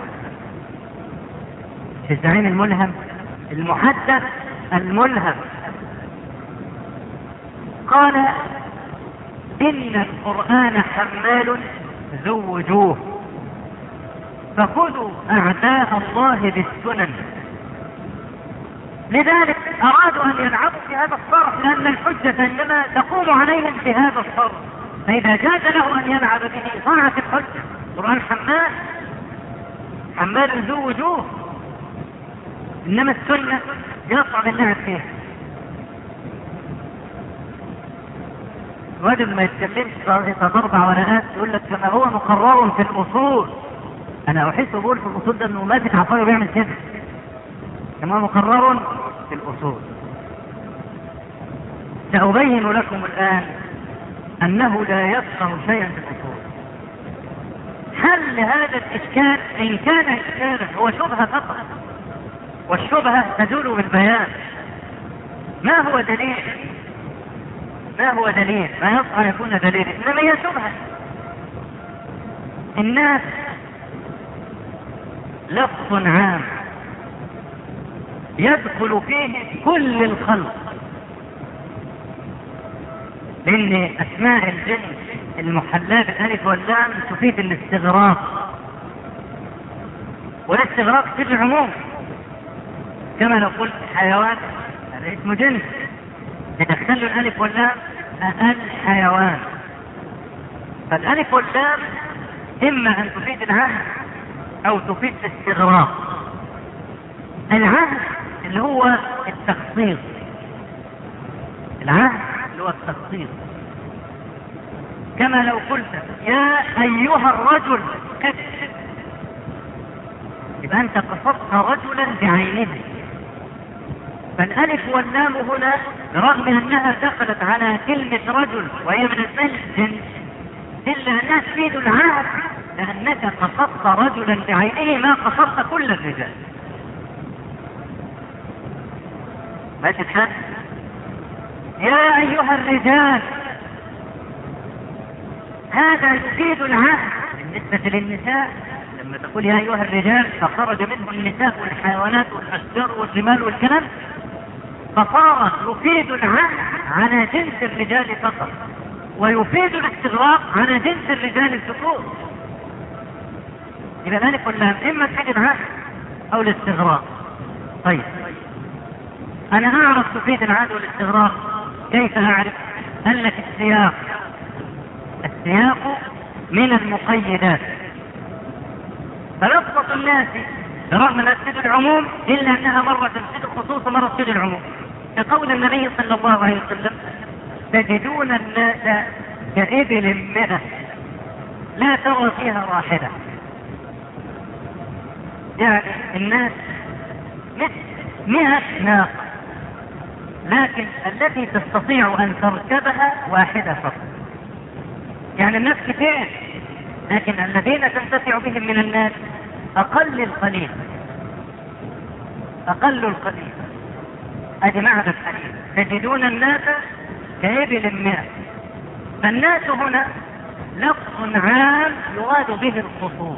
في الزعيم الملهم، المحدث الملهم، قال إن القرآن حمال ذو وجوه، فخذوا أعداء الله بالسنن. لذلك أرادوا أن يلعبوا في هذا الصرف، لأن الحجة إنما تقوم عليهم في هذا الصرف، فإذا جاز له أن يلعب به ضاعت الحجة. القرآن حمال حمال ذو وجوه، إنما السنة يصعب اللعب فيها. الرجل ما يتكلمش ضرب ورقات، يقول لك كما هو مقرر في الأصول. أنا أحس بقول في الأصول ده إنه ماسك عصايه وبيعمل كده، كما هو مقرر في الأصول. سأبين لكم الآن أنه لا يفقه شيئا في الأصول. حل هذا الإشكال إن كان إشكالا هو شبهة فقط، والشبهة تزول بالبيان. ما هو دليل؟ ما هو دليل؟ ما يصح أن يكون دليل، إنما هي شبهة. الناس لفظ عام يدخل فيه كل الخلق، لأن أسماء الجنس المحلاة بالألف واللام تفيد الاستغراق، والاستغراق في العموم. كما لو قلت حيوان هذا اسم جنس، يدخل الألف واللام الحيوان. فالألف واللام إما أن تفيد العهد أو تفيد الاستغراق. العهد اللي هو التخصيص، العهد اللي هو التخصيص. كما لو قلت يا أيها الرجل كذب، يبقى أنت قصدت رجلا بعينه. فالألف واللام هنا رغم أنها دخلت على كلمة رجل وهي من اسم الجنس، إلا أنها تفيد العهد، لأنك قصدت رجلا بعينه ما قصدت كل الرجال. ما تتحدث يا أيها الرجال، هذا يفيد العهد. بالنسبة للنساء لما تقول يا أيها الرجال فخرج منه النساء والحيوانات والأشجار والجمال والكلام، فصار يفيد العهد على جنس الرجال فقط، ويفيد الاستغراق على جنس الرجال الذكور. إذا ذلك واللام إما تفيد العهد أو الاستغراق. طيب أنا أعرف تفيد العهد والاستغراق، كيف أعرف؟ قال لك السياق، السياق من المقيدات. فلفظة الناس برغم أنها تفيد العموم إلا أنها مرة تفيد الخصوص ومرة تفيد العموم. كقول النبي صلى الله عليه وسلم تجدون الناس كإبل مئة لا ترى فيها واحدة. يعني الناس مثل مئة ناقة، لكن التي تستطيع أن تركبها واحدة فقط. يعني الناس كثير، لكن الذين تنتفع بهم من الناس أقل القليل، أقل القليل. هذه معنى الحديث تجدون الناس كإبل مئة. فالناس هنا لفظ عام يراد به الخصوص،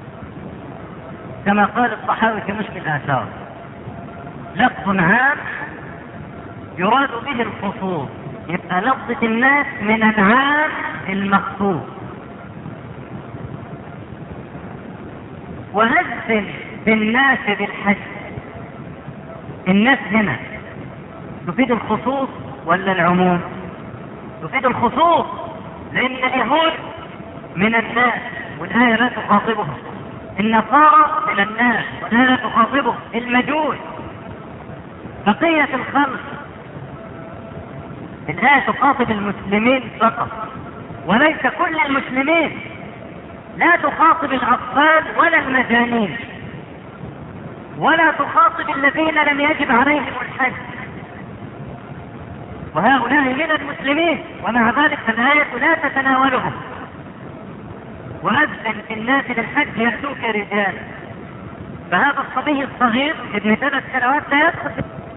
كما قال الطحاوي في مشكل الآثار، لفظ عام يراد به الخصوص. يبقى لفظة الناس من العام المخصوص. وأذن بالناس بالحج، الناس هنا تفيد الخصوص ولا العموم؟ تفيد الخصوص، لأن اليهود من الناس والآية لا تخاطبهم، النصارى من الناس والآية لا تخاطبهم، المجوس بقية الخلق. الآية تخاطب المسلمين فقط وليس كل المسلمين، لا تخاطب الأطفال ولا المجانين، ولا تخاطب الذين لم يجب عليهم الحج، وهؤلاء من المسلمين، ومع ذلك الآية لا تتناولهم. وأذن في الناس للحج يأتوك رجال، فهذا الصبي الصغير ابن ثلاث سنوات لا يدخل.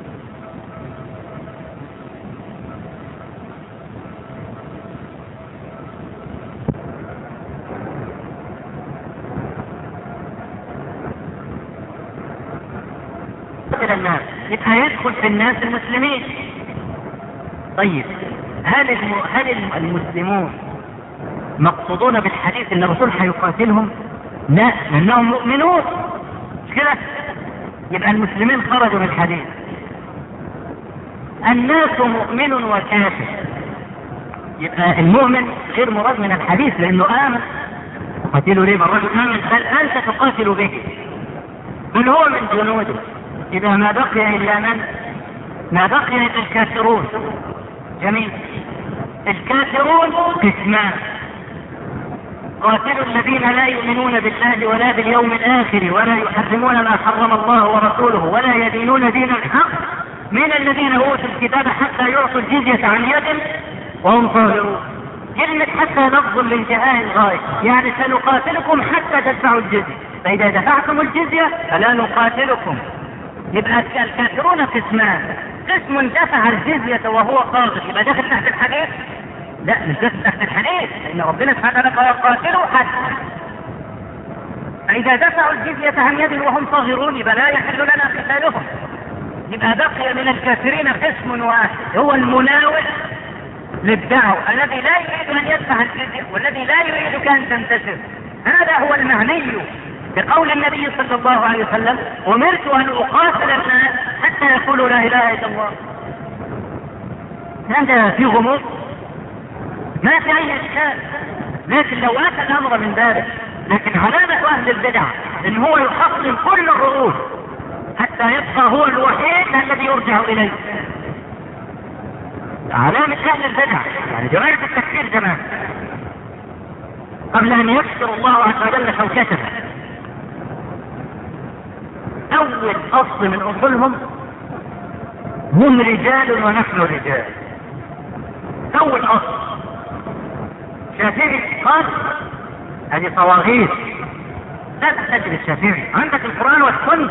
الناس يبقى يدخل في الناس المسلمين. طيب هل هل المسلمون مقصودون بالحديث ان الرسول حيقاتلهم؟ لا، لانهم مؤمنون، مش كده؟ يبقى المسلمين خرجوا من الحديث. الناس مؤمن وكافر، يبقى المؤمن غير مراد من الحديث لانه امن. تقاتلوا ليه بالرجل امن؟ بل انت تقاتل به، بل هو من جنوده. إذا ما بقي إلا من؟ ما بقي إلا الكافرون. جميل. الكافرون قسمان: قاتلوا الذين لا يؤمنون بالله ولا باليوم الآخر ولا يحرمون ما حرم الله ورسوله ولا يدينون دين الحق من الذين أوتوا الكتاب حتى يعطوا الجزية عن يد وهم صاغرون. كلمة حتى لفظ لانتهاء الغاية، يعني سنقاتلكم حتى تدفعوا الجزية، فإذا دفعتم الجزية فلا نقاتلكم. يبقى الكافرون قسمان، قسم دفع الجزية وهو قاضي، يبقى داخل تحت الحديث؟ لا، مش داخل تحت الحديث، لأن ربنا سبحانه وتعالى قال قاتلوا حتى. فإذا دفعوا الجزية عن يد وهم صاغرون يبقى لا يحل لنا قتالهم. يبقى بقي من الكافرين قسم واحد هو المناوئ للدعوة، الذي لا يريد أن يدفع الجزية والذي لا يريدك أن تنتشر. هذا هو المعني بقول النبي صلى الله عليه وسلم: أمرت أن أقاتل الناس حتى يقولوا لا إله إلا الله. هذا في غموض، ما في أي إشكال، لكن لو أتى الأمر من ذلك. لكن علامة أهل البدع إن هو يحصل كل الرؤوس حتى يبقى هو الوحيد الذي يرجع إليه. علامة أهل البدع يعني جماعة التكفير زمان قبل أن يكسر الله عز وجل شوكته، أول أصل من أصولهم هم رجال ونحن رجال. أول أصل شافعي قال هذه طواغيت، لا تحتاج للشافعي، عندك القرآن والسنة.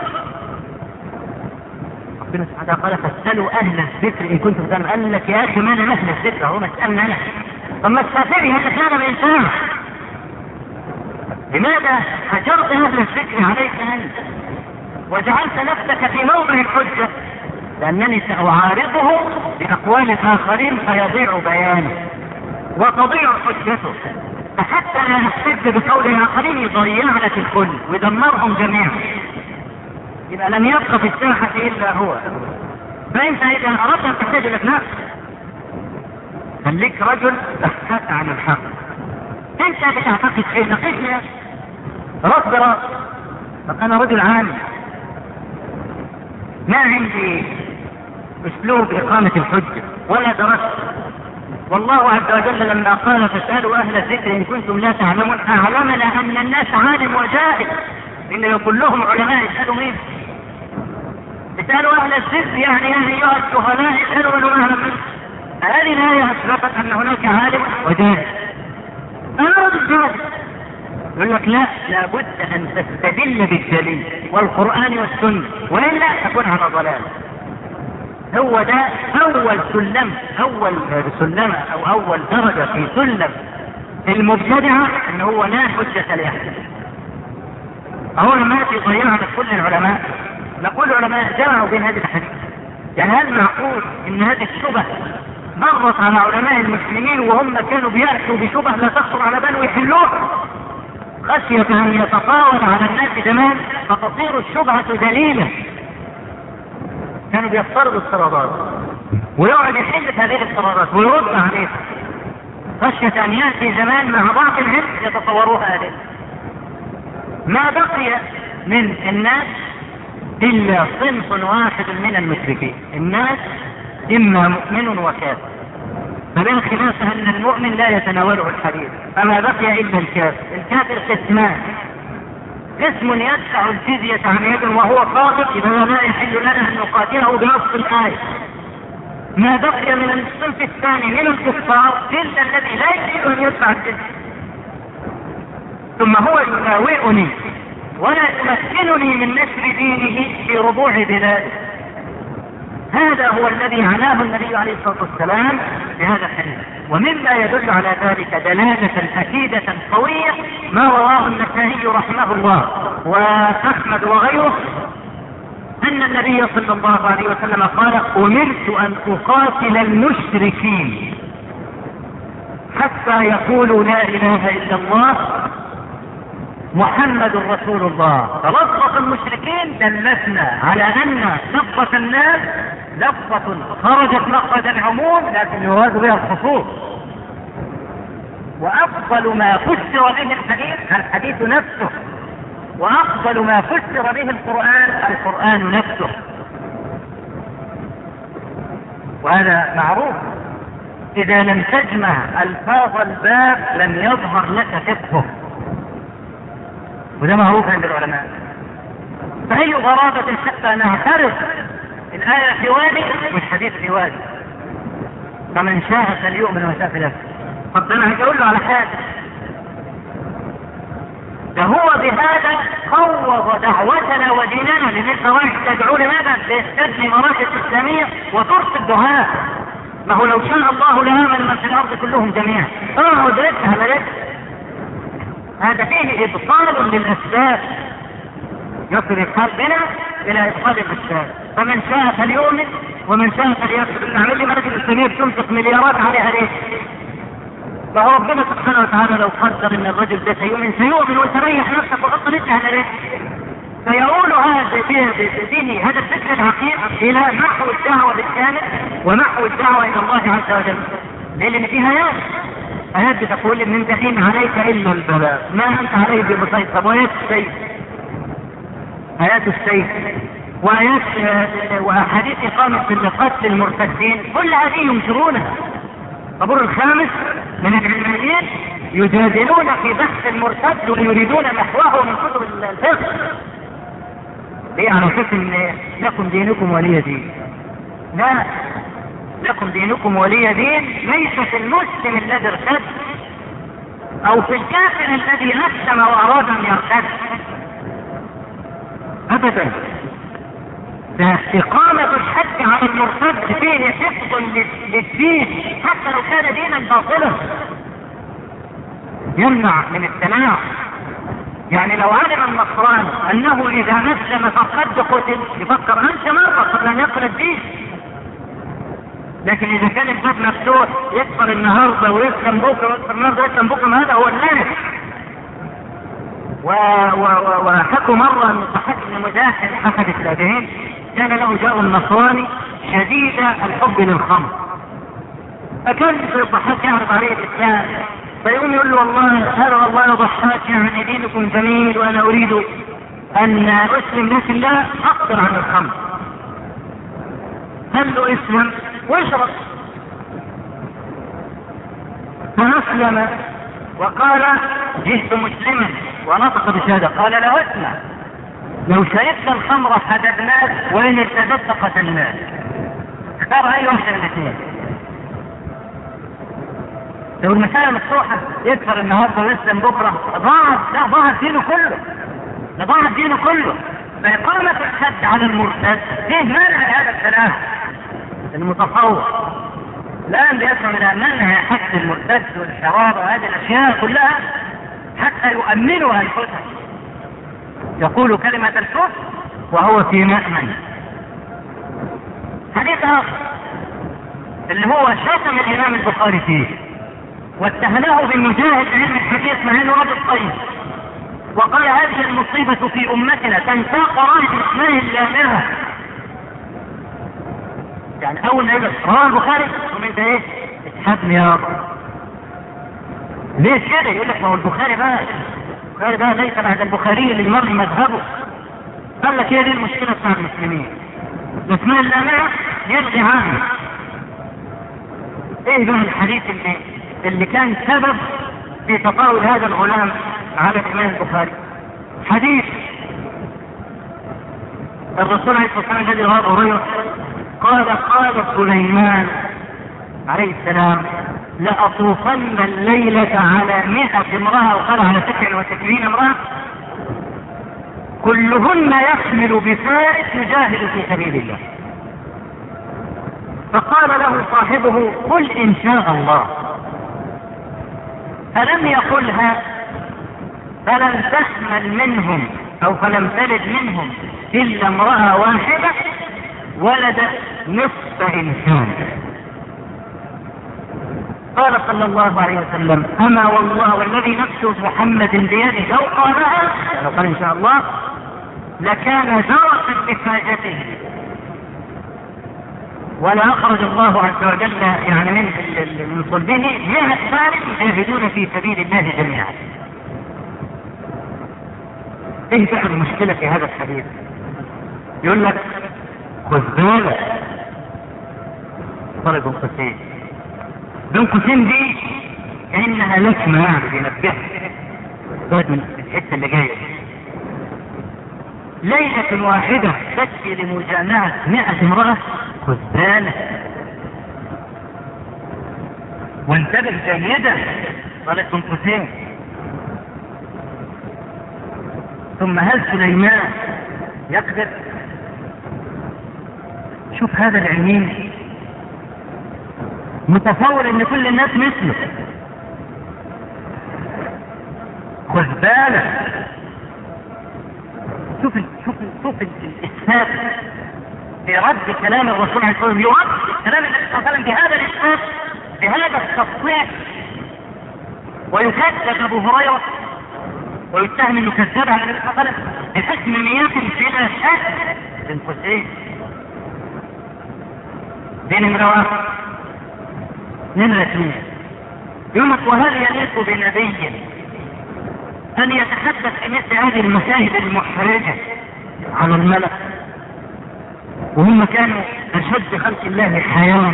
ربنا سبحانه قال: فاسألوا أهل الذكر إن كنتم تعلمون. قال لك يا أخي ما أنا أهل الذكر، هو مسألنا أنا. ثم الشافعي هذا كان بإنسان، لماذا هجرت أهل الذكر عليك أنت وجعلت نفسك في موضع الحجة؟ لأنني سأعارضه بأقوال آخرين فيضيع بيانه وتضيع حجته، فحتى لا نحتج بقول آخرين يضيع لك الكل ويدمرهم جميعا، يبقى لم يبقى في الساحة إلا هو. فأنت إذا أردت أن تحتاج لك نفسك خليك رجل تحتاج عن الحق. أنت بتعتقد شيء نقيش يا رب راس، فأنا رجل عام ما عندي أسلوب إقامة الحجة ولا درست. والله عز وجل لما قال: فاسألوا أهل الذكر إن كنتم لا تعلمون، أعلمنا أن الناس عالم وجاهل، إن كلهم علماء. يسألوا مين؟ اسألوا أهل الذكر يعني يا أيها الجهلاء اسألوا من أهل الذكر. هذه الآية أثبتت أن هناك عالم وجاهل. أنا رجل جاهل، يقول لك لا، لابد أن تستدل بالدليل والقرآن والسنة، وإلا تكون على ضلال. هو ده أول سلم، أول سلمة أو أول درجة في سلم المبتدعة، أنه هو لا حجة لأحد. أولا ما في ضيعنا كل العلماء، نقول العلماء جمعوا بين هذه الحديث. يعني هل معقول أن هذه الشبه مرت على علماء المسلمين وهم كانوا بيأتوا بشبه لا تخطر على بال ويحلوها خشية أن يتطاول على الناس زمان فتصير الشبهة دليلا؟ كانوا بيفترضوا افتراضات ويقعد يحل هذه الافتراضات ويرد عليها خشية أن يأتي زمان مع بعض العلم يتصوروها هذه. ما بقي من الناس إلا صنف واحد من المشركين. الناس إما مؤمن وكافر، فلا خلاف أن المؤمن لا يتناوله الحديث، فما بقي إلا الكافر. الكافر قسمان: قسم يدفع الجزية عن يد وهو صادق، إذا لا يحل لنا أن نقاتله بنص الآية. ما بقي من الصنف الثاني من الكفار إلا الذي لا يريد أن يدفع الجزية، ثم هو يناوئني ولا يمكنني من نشر دينه في ربوع بلاده. هذا هو الذي عناه النبي عليه الصلاة والسلام بهذا الحديث. ومما يدل على ذلك دلالة أكيدة قوية ما رواه النسائي رحمه الله وأحمد وغيره أن النبي صلى الله عليه وسلم قال: أمرت أن أقاتل المشركين حتى يقولوا لا إله إلا الله محمد رسول الله. فلفظة المشركين دلتنا على أن لفظة الناس لفظة خرجت مخرج العموم لكن يراد بها الخصوص. وأفضل ما فسر به الحديث الحديث نفسه، وأفضل ما فسر به القرآن القرآن نفسه، وهذا معروف. إذا لم تجمع ألفاظ الباب لم يظهر لك فقهه، وده معروف عند العلماء. فأي غرابة حتى نعترف الآية في وادي والحديث في وادي. فمن شاء فليؤمن وشاء فليكفر. طب انا هقول له على حاجه، ده هو بهذا فوض دعوتنا وديننا، لان انت رايح تدعو لماذا؟ لتبني مراكز اسلاميه وترسل الدعاء. ما هو لو شاء الله لآمن من في الارض كلهم جميعا. اه ودركها ملك. هذا فيه ابطال للاسباب، يصل الحال بنا الى ابطال الاسباب. فمن شاء فليؤمن ومن شاء فليكفر. نعمل لي مراكز اسلاميه بتنفق مليارات عليها ليه؟ فهو ربنا سبحانه وتعالى لو قدر ان الرجل ده سيؤمن سيؤمن وتريح نفسك وحط رجلها ليه؟ فيقول هذا بدينه هذا الفكر العقيم الى محو الدعوه بالكامل ومحو الدعوه الى الله عز وجل. لان فيها ايات ايات بتقول ان انت حين عليك الا البلاغ ما انت عليه بمسيطر. وايات السيف، ايات السيف وايات واحاديث اقامه القتل المرتدين، كل هذه ينكرونها. الطابور الخامس من العلمانيين يجادلون في بحث المرتد ويريدون محوه من كتب الفقه. ليه؟ على اساس ان لكم دينكم ولي دين. لا، لكم دينكم ولي دين ليس في المسلم الذي ارتد او في الكافر الذي اسلم واراد ان يرتد ابدا. ده إقامة الحد على المرتد فيه حفظ للدين حتى لو كان دينا باطلا، يمنع من التناعم. يعني لو علم النصراني أنه إذا مسلم فقد قتل يفكر أنت مرة قبل أن يقل الدين. لكن إذا كان الباب مفتوح يكفر النهارده ويسلم بكرة ويكفر النهارده ويسلم بكرة، هذا هو الناس. وحكوا مرة أن صحيح بن مزاحم أحد التابعين كان له جار نصراني شديد الحب للخمر، فكان في الضحاك يعرض عليه الإسلام، فيقوم يقول له والله هذا والله ضحاك يعني دينكم جميل وأنا أريد أن أسلم، لكن لا أقدر عن الخمر. قال له اسلم واشرب، فأسلم وقال جئت مسلما ونطق بشهادة. قال له اسمع، لو شربت الخمر حددناك وإن ارتدت قتلناك، اختار أي واحدة من الاثنين. لو المسألة مفتوحة يكفر النهارده ويسلم بكرة، ضاعت لا ضاعت دينه كله، لا ضاعت دينه كله. فإقامة الحد على المرتد فيه مانع هذا الكلام المتصور. الآن بيسمع من أننا حد المرتد والشراب وهذه الأشياء كلها حتى يؤمنوا أنفسهم، يقول كلمة الكفر وهو في مأمن. حديث آخر اللي هو شتم الإمام البخاري فيه واتهمه بمجاهد علم الحديث مع انه رجل طيب، وقال هذه المصيبة في أمتنا تنساق راية اسمه اللامرة. يعني أول ما يقول رواه البخاري ثم أنت إيه؟ اتحدني يا رب. ليش كده؟ يقول لك ما هو البخاري بقى البخاري بقى ليس بعد البخاري للمرء مذهبه. قال لك هي دي المشكلة بتاع المسلمين، اسمه اللامرة يلغي عنه. إيه بقى الحديث اللي اللي كان سبب في تطاول هذا الغلام على الإمام البخاري؟ حديث الرسول عليه الصلاة والسلام الذي رواه هريرة قال قال سليمان عليه السلام لأطوفن الليلة على مئة امرأة، وقال على تسع وتسعين امرأة كلهن يحمل بفارس يجاهد في سبيل الله. فقال له صاحبه قل إن شاء الله، فلم يقلها فلم تحمل منهم أو فلم تلد منهم إلا امرأة واحدة ولدت نصف إنسان. قال صلى الله عليه وسلم أما والله والذي نفس محمد بيده لو قالها لو قال إن شاء الله لكان زرقا لفاجته، ولا أخرج الله عز وجل يعني من من صلبه مئة فارس يجاهدون في سبيل الله جميعا. ايه بقى المشكلة في هذا الحديث؟ يقول لك خذ بالك طلب بن قسين، بن قسين دي انها لكمة يعني بينبهك بعد من الحتة اللي جاية. ليلة واحدة تكفي لمجامعة مئة امرأة، خذ بالك. وانتبه جيدا قالت بن قوسين. ثم هل سليمان يقدر؟ شوف هذا العلمين متصور ان كل الناس مثله. خذ بالك، شوف شوف شوف الاسناد في رد كلام الرسول عليه الصلاه والسلام، يرد كلام النبي صلى الله عليه وسلم بهذا الاسناد بهذا التصحيح، ويكذب ابو هريره ويتهم انه كذب على النبي صلى الله عليه وسلم بحسن نيات بلا شك. بن قوسين دين امرأة نمرة اثنين يقول: وهل يليق بنبي أن يتحدث في مثل هذه المشاهد المحرجة على الملأ وهم كانوا أشد خلق الله حياة؟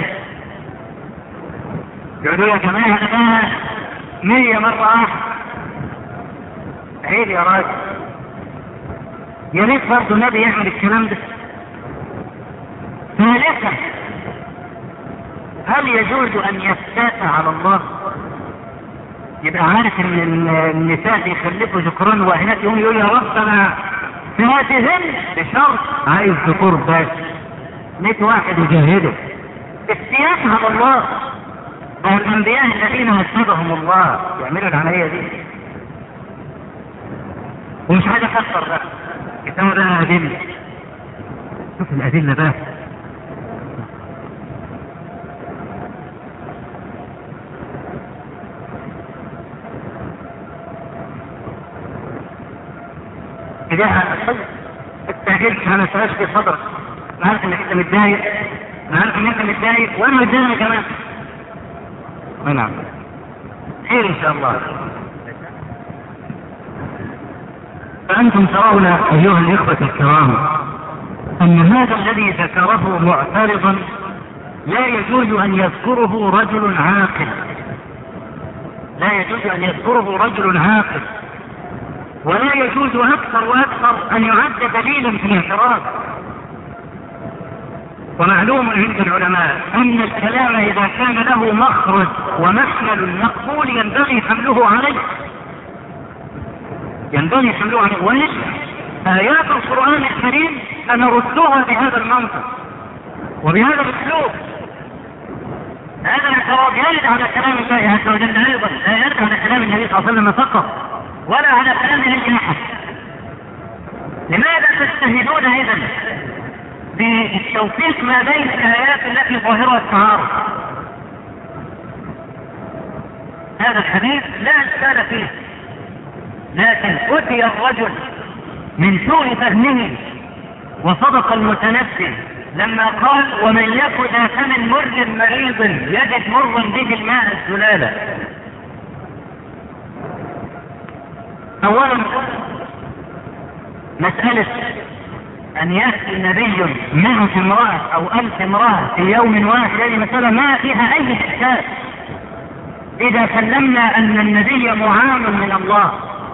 يقولوا: يا جماعة أنا مية مرة واحدة. عيب يا راجل، يليق برضه النبي يعمل الكلام ده؟ ثالثا، هل يجوز أن يفتات على الله؟ يبقى عارف ان النساء بيخلفوا ذكران وإناث، يقوم يقول: يا رب انا فاتهن بشرط عايز ذكور بس. ميت واحد يجاهده. افتيات على الله. والانبياء الذين هددهم الله يعملوا العمليه دي. ومش عايز اكثر بقى كتاب ده ادله. شوف الادله بقى. إذا استعجلت أنا سأش في صدرك، أنا عارف إنك أنت متضايق، أنا عارف إنك أنت متضايق وأنا متضايق كمان. نعم، خير إن شاء الله. فأنتم ترون أيها الإخوة الكرام أن هذا الذي ذكره معترضا لا يجوز أن يذكره رجل عاقل، لا يجوز أن يذكره رجل عاقل، ولا يجوز أكثر وأكثر أن يعد دليلا في الاعتراض. ومعلوم عند العلماء أن الكلام إذا كان له مخرج ومحمل مقبول ينبغي حمله عليه، ينبغي حمله عليه. وإلا آيات القرآن الكريم سنردها بهذا المنطق وبهذا الأسلوب. هذا الاعتراض يرد على كلام الله عز وجل أيضا، لا يرد على كلام النبي صلى الله عليه وسلم فقط ولا على كلام أي أحد. لماذا تجتهدون إذن بالتوفيق ما بين الآيات التي ظاهرها التعارض؟ هذا الحديث لا إشكال فيه، لكن أتي الرجل من سوء فهمه وصدق المتنبي لما قال: ومن يك ذا فم مر مريض يجد مرا به الماء الزلالة. أولا مسألة أن يأتي نبي مع امرأة أو ألف امرأة في يوم واحد، هذه مسألة ما فيها أي إشكال إذا سلمنا أن النبي معان من الله.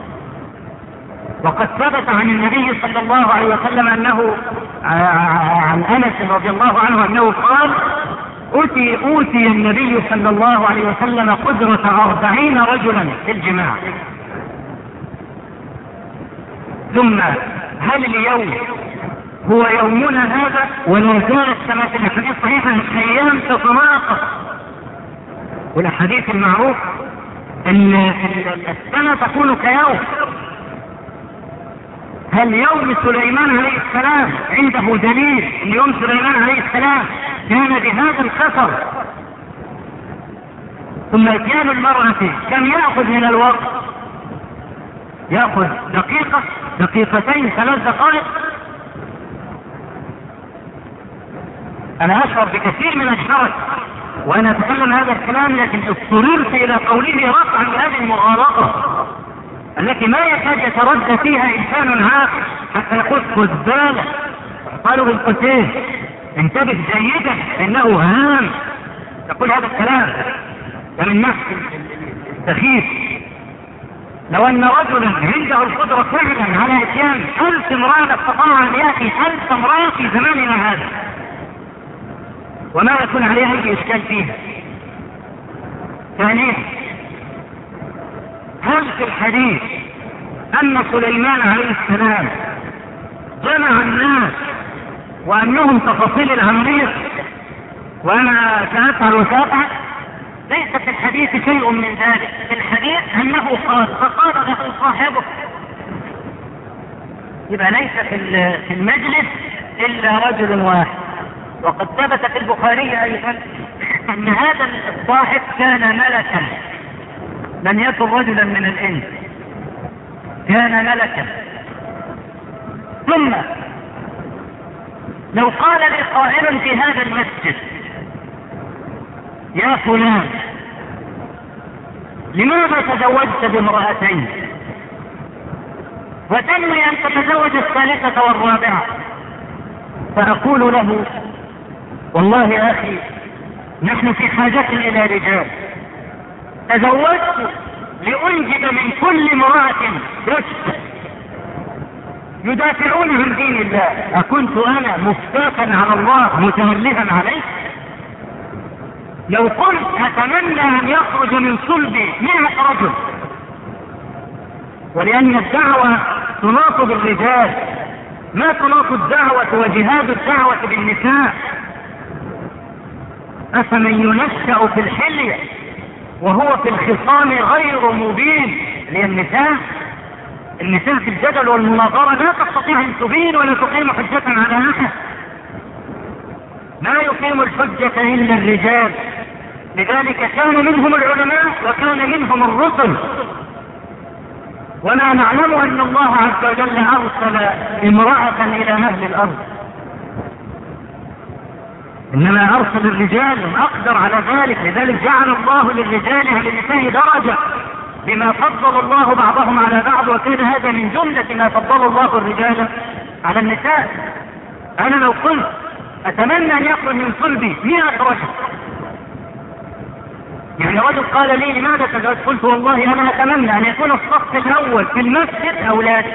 وقد ثبت عن النبي صلى الله عليه وسلم أنه عن أنس رضي الله عنه أنه قال: أوتي أوتي النبي صلى الله عليه وسلم قدرة أربعين رجلا في الجماع. ثم هل اليوم هو يومنا هذا ولا زالت كما في الحديث الصحيح الأيام تتناقص؟ والحديث المعروف أن السنة تكون كيوم. هل يوم سليمان عليه السلام عنده دليل أن يوم سليمان عليه السلام كان بهذا الخطر؟ ثم اتيان المرأة كم يأخذ من الوقت؟ يأخذ دقيقة، دقيقتين، ثلاث دقائق. أنا أشعر بكثير من الحرج وأنا أتكلم هذا الكلام، لكن اضطررت إلى قوله رفعا لهذه المغالطة التي ما يكاد يتردى فيها إنسان عاقل حتى يقول: خذ بالك. قالوا بن قوسين: انتبه جيدا إنه هام تقول هذا الكلام. ومن نفس السخيف لو أن رجلا عنده القدرة فعلا على إتيان ألف امرأة استطاع أن يأتي ألف امرأة في زماننا هذا وما يكون عليها أي إشكال فيها. ثانيا، هل في الحديث أن سليمان عليه السلام جمع الناس وأنهم تفاصيل العملية وأنا سأفعل وسأفعل؟ ليس في الحديث شيء من ذلك. في الحديث أنه قال فقال له صاحبه. يبقى ليس في المجلس إلا رجل واحد. وقد ثبت في البخاري أيضا أن هذا الصاحب كان ملكا، لم يكن رجلا من الإنس، كان ملكا. ثم لو قال لي قائل في هذا المسجد يا فلان لماذا تزوجت بامرأتين وتنوي أن تتزوج الثالثة والرابعة؟ فأقول له والله يا أخي نحن في حاجة إلى رجال، تزوجت لأنجب من كل امرأة رشد يدافعون عن دين الله، أكنت أنا مفتاقا على الله متولها عليه؟ لو قلت أتمنى أن يخرج من صلبي مئة رجل، ولأن الدعوة تناقض الرجال ما تناقض الدعوة وجهاد الدعوة بالنساء، أفمن ينشأ في الحلية وهو في الخصام غير مبين؟ للنساء النساء في الجدل والمناظرة لا تستطيع أن تبين ولا تقيم حجة على أحد، ما يقيم الحجة إلا الرجال. لذلك كان منهم العلماء وكان منهم الرسل، ولا نعلم أن الله عز وجل أرسل امرأة إلى أهل الأرض، إنما أرسل الرجال أقدر على ذلك. لذلك جعل الله للرجال على النساء درجة بما فضل الله بعضهم على بعض، وكان هذا من جملة ما فضل الله الرجال على النساء. أنا لو قلت أتمنى أن يخرج من صلبي مئة رجل، يعني رجل قال لي لماذا تزوجت؟ قلت والله أنا أتمنى أن يكون الصف الأول في المسجد أولادي.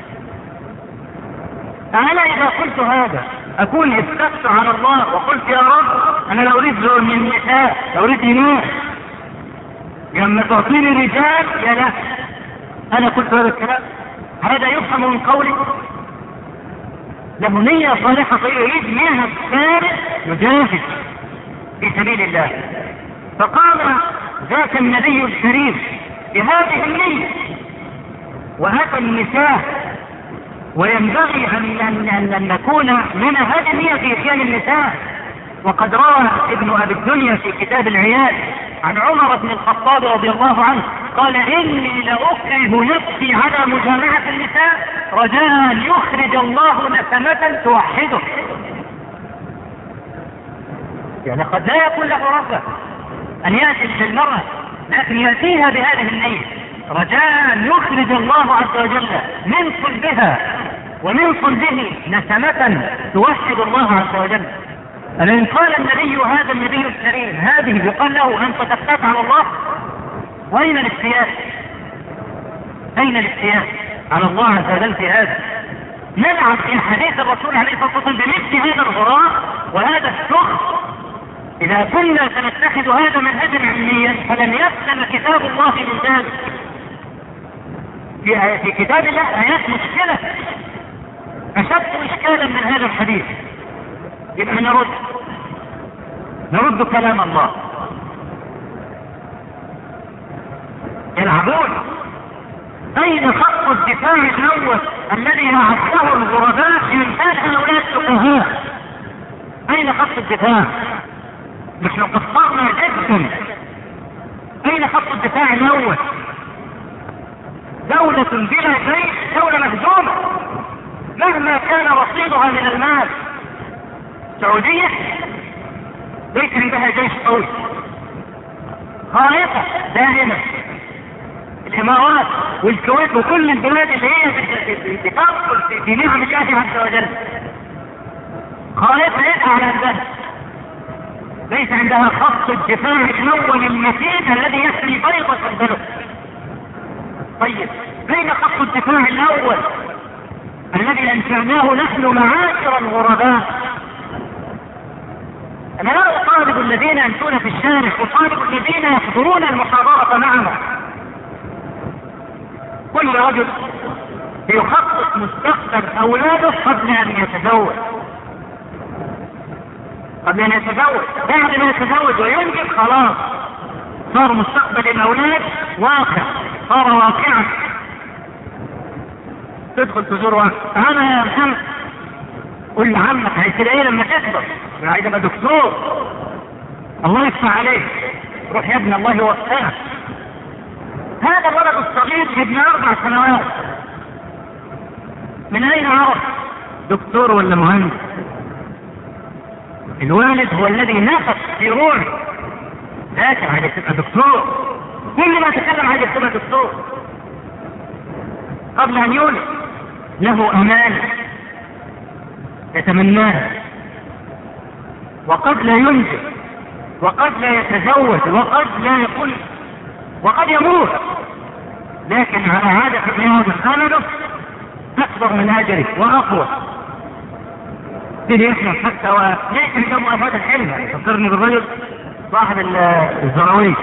أنا إذا قلت هذا أكون استفدت على الله وقلت يا رب أنا لا أريد زور من النساء، لا أريد إناث، لما تعطيني رجال يا لا. أنا قلت هذا الكلام، هذا يفهم من قولي له نية صالحة، فيريد منها الثالث يجاهد في سبيل الله. فقال ذاك النبي الكريم بهذه النية وهذا النساء، وينبغي أن, أن, أن نكون من هذه النية في إحياء النساء. وقد روى ابن أبي الدنيا في كتاب العيال عن عمر بن الخطاب رضي الله عنه قال إني لأكره نفسي على مجامعة النساء رجاء أن يخرج الله نسمة توحده. يعني قد لا يكون له رغبة أن يأتي بالمرأة، لكن يأتيها بهذه النية رجاء أن يخرج الله عز وجل من صلبها ومن صلبه نسمة توحد الله عز وجل. فإن قال النبي هذا النبي الكريم هذه يقال له أنت تفتات على الله، وأين الافتيات؟ أين الافتيات على الله عز وجل في هذا؟ نلعب في حديث الرسول عليه الصلاة والسلام بمثل هذا الغراء وهذا السخط. إذا كنا سنتخذ هذا منهجا علميا فلن يسلم كتاب الله من ذلك. في كتاب الله آيات مشكلة أشد إشكالا من هذا الحديث. يبقى نرد نرد كلام الله. يلعبون. أين خط الدفاع الأول الذي أعده الغرباء لإنسان هؤلاء الفقهاء؟ أين خط الدفاع؟ نحن قصرنا جدا. أين خط الدفاع الأول؟ دولة بلا جيش دولة مهزومة مهما كان رصيدها من المال. السعودية ليس عندها جيش قوي، خائفة دائما. الإمارات والكويت وكل البلاد اللي هي بتدخل في نعم الله عز وجل خائفة يدعى على البلد، ليس عندها خط الدفاع الأول المتين الذي يحمي بيضة البلد. طيب بين خط الدفاع الأول الذي أنشأناه نحن معاشر الغرباء أنا لا أطالب الذين يمشون في الشارع، أطالب الذين يحضرون المحاضرة معنا. كل رجل يخطط مستقبل أولاده قبل أن يتزوج، قبل أن يتزوج. بعد ما يتزوج وينجب خلاص صار مستقبل الأولاد واقع، صار واقعا. تدخل تزور واحد، أنا يا محمد، قل لعمك هيصير ايه لما تكبر؟ عايز ابقى دكتور. الله يفتح عليك، روح يا ابني الله يوفقك. هذا الولد الصغير ابن اربع سنوات من اين عرف دكتور ولا مهندس؟ الوالد هو الذي نفخ في روحه ذاك عايز تبقى دكتور، كل ما تكلم عايز تبقى دكتور. قبل ان يولد له امال يتمناها، وقد لا ينجب، وقد لا يتزوج، وقد لا يكون، وقد يموت، لكن على عادة ابن آدم أمله أكبر من أجله وأقوى. تيجي يحلم حتى وليس عنده مؤافاة الحلم. فكرني بالرجل صاحب الزراوية،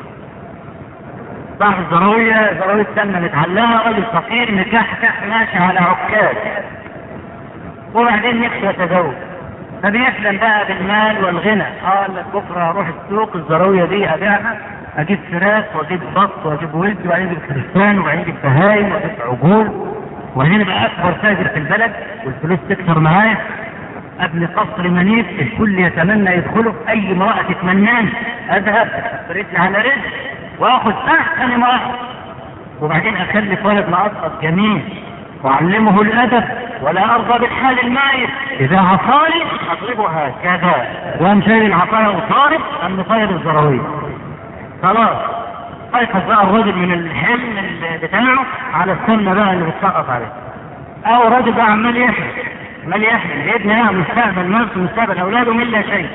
صاحب الزراوية، زراوية سنة متعلقة، رجل فقير مكحكح ماشي على عكاز، وبعدين نفسه يتزوج، فبيحلم بقى بالمال والغنى. قال لك بكره اروح السوق الزراويه دي ابيعها، اجيب فراخ واجيب بط واجيب ولد وبعدين اجيب خرفان وبعدين اجيب بهايم واجيب عجول، وبعدين ابقى اكبر تاجر في البلد والفلوس تكثر معايا، ابني قصر منيف الكل يتمنى يدخله، اي امراه تتمناني اذهب رجل على رجل واخذ احسن امراه، وبعدين اخلف ولد مقصص جميل وأعلمه الأدب ولا أرضى بالحال المائت، إذا عصاني أضربه هكذا، وأم شايل العصاية وطارب أم طاير الزراوية. خلاص أيقظ بقى الرجل من الحلم بتاعه على السنة بقى اللي بتسقط عليه. أو رجل بقى عمال يحلم، عمال يحلم يبني مستقبل نفسه ومستقبل أولاده من لا شيء.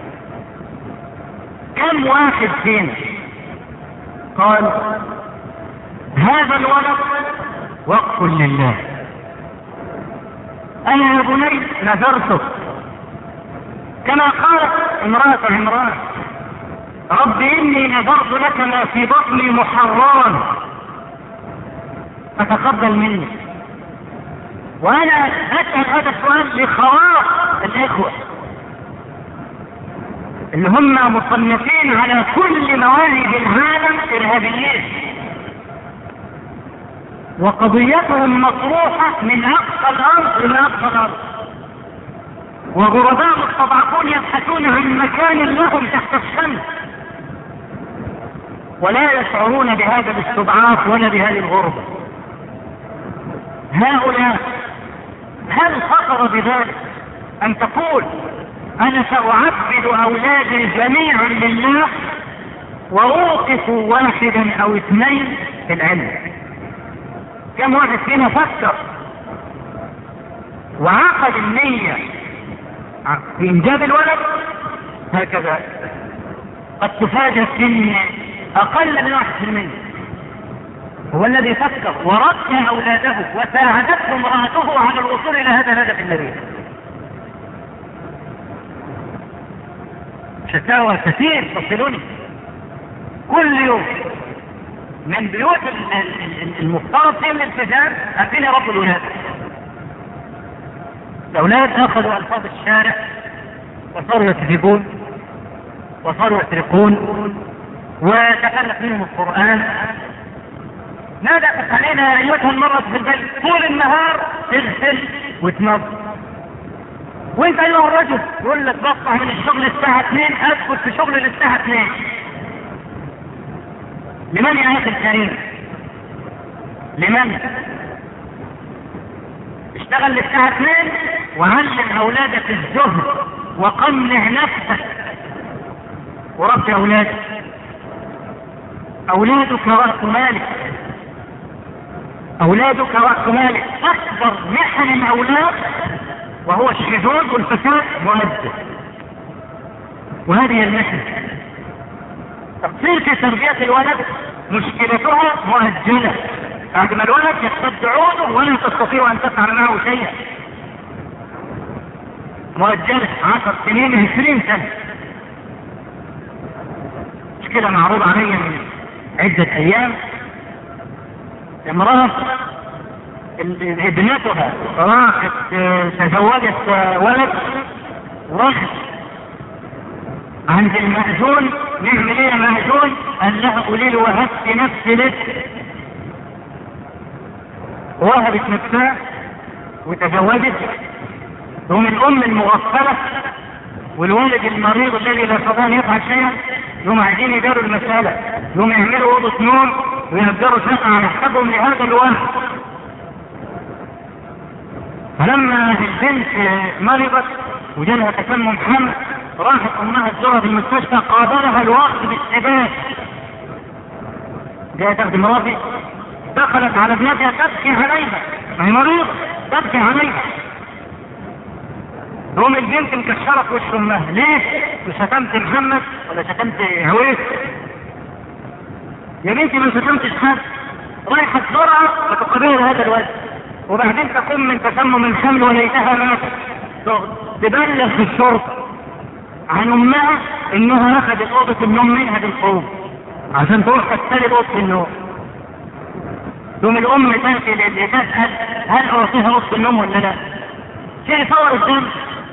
كم واحد فينا قال هذا الولد وقف لله، أنا يا بني نذرتك، كما قالت امرأة عمران رب إني نذرت لك ما في بطني محررا فتقبل مني. وأنا أسأل هذا السؤال لخواص الإخوة اللي هم مصنفين على كل مواهب العالم إرهابيين، وقضيتهم مطروحة من أقصى الأرض إلى أقصى الأرض، وغرباء مستضعفون يبحثون عن مكان لهم تحت الشمس ولا يشعرون بهذا الاستضعاف ولا بهذه الغربة. هؤلاء هل خطر بذلك أن تقول أنا سأعبد أولادي جميعا لله وأوقف واحدا أو اثنين في العلم؟ كم واحد فينا فكر وعقد النية في إنجاب الولد؟ هكذا قد تفاجأ ان أقل من واحد في المية هو الذي فكر ورد أولاده وساعدته امرأته على الوصول إلى هذا الهدف النبيل. شكاوى كثير تصلني كل يوم من بيوت المفترض فيهم الالتزام، أكين رب الولاد. الأولاد أخذوا ألفاظ الشارع وصاروا يكذبون وصاروا يسرقون وتخلف منهم القرآن. ماذا تفعلين أيتها المرأة في البيت طول النهار تغسل وتنظف، وانت ايها الرجل يقول لك بصح من الشغل الساعة اثنين ادخل في شغل للساعة اثنين. لمن يا اخي الكريم؟ لمن؟ اشتغل للساعة اثنين وعلم اولادك الزهد وقمع نفسك وربي اولادك. اولادك رأس مالك، اولادك رأس مالك. اكبر محن الاولاد وهو الشذوذ والفساد مؤدب، وهذه المحنة. تقصير في تربية الولد مشكلتها مؤجلة، بعد ما الولد يشتد عوده ولا تستطيع ان تفعل معه شيئا. مؤجلة عشر سنين عشرين سنة. كده معروض علي من عدة ايام امرأة ابنتها راحت تزوجت ولد وراحت عند المأذون نعمل ايه يا مأذون؟ قال لها قولي له وهبت نفسي لك. وهبت نفسها وتزوجت. هم الام المغفلة والولد المريض الذي لا يستطيع ان يفعل شيئا يوم عايزين يداروا المسألة، يوم يعملوا اوضة نوم ويهجروا شقة على حسابهم لهذا الولد. فلما البنت مرضت وجالها تسمم حمل راحت امها تزورها في المستشفى قابلها الوقت بالسباق. جاءت تاخد مراتي دخلت على ابنتها تبكي عليها، ما هي مريضة تبكي عليها. تقوم البنت مكشرة في وش امها، ليه؟ مش شتمت محمد ولا شتمت عويس؟ يا بنتي ما شتمتش حد، رايحة تزورها وتقابلها هذا الولد وبعدين تقوم من تسمم الحمل وليتها ماتت. تبلغ في الشرطة عن امها انها اخذت اوضة النوم منها بالقوم عشان تروح تستلم اوضة النوم. ثم الام تاتي لتسأل هل اعطيها اوضة النوم ولا لا؟ شيء صور الدم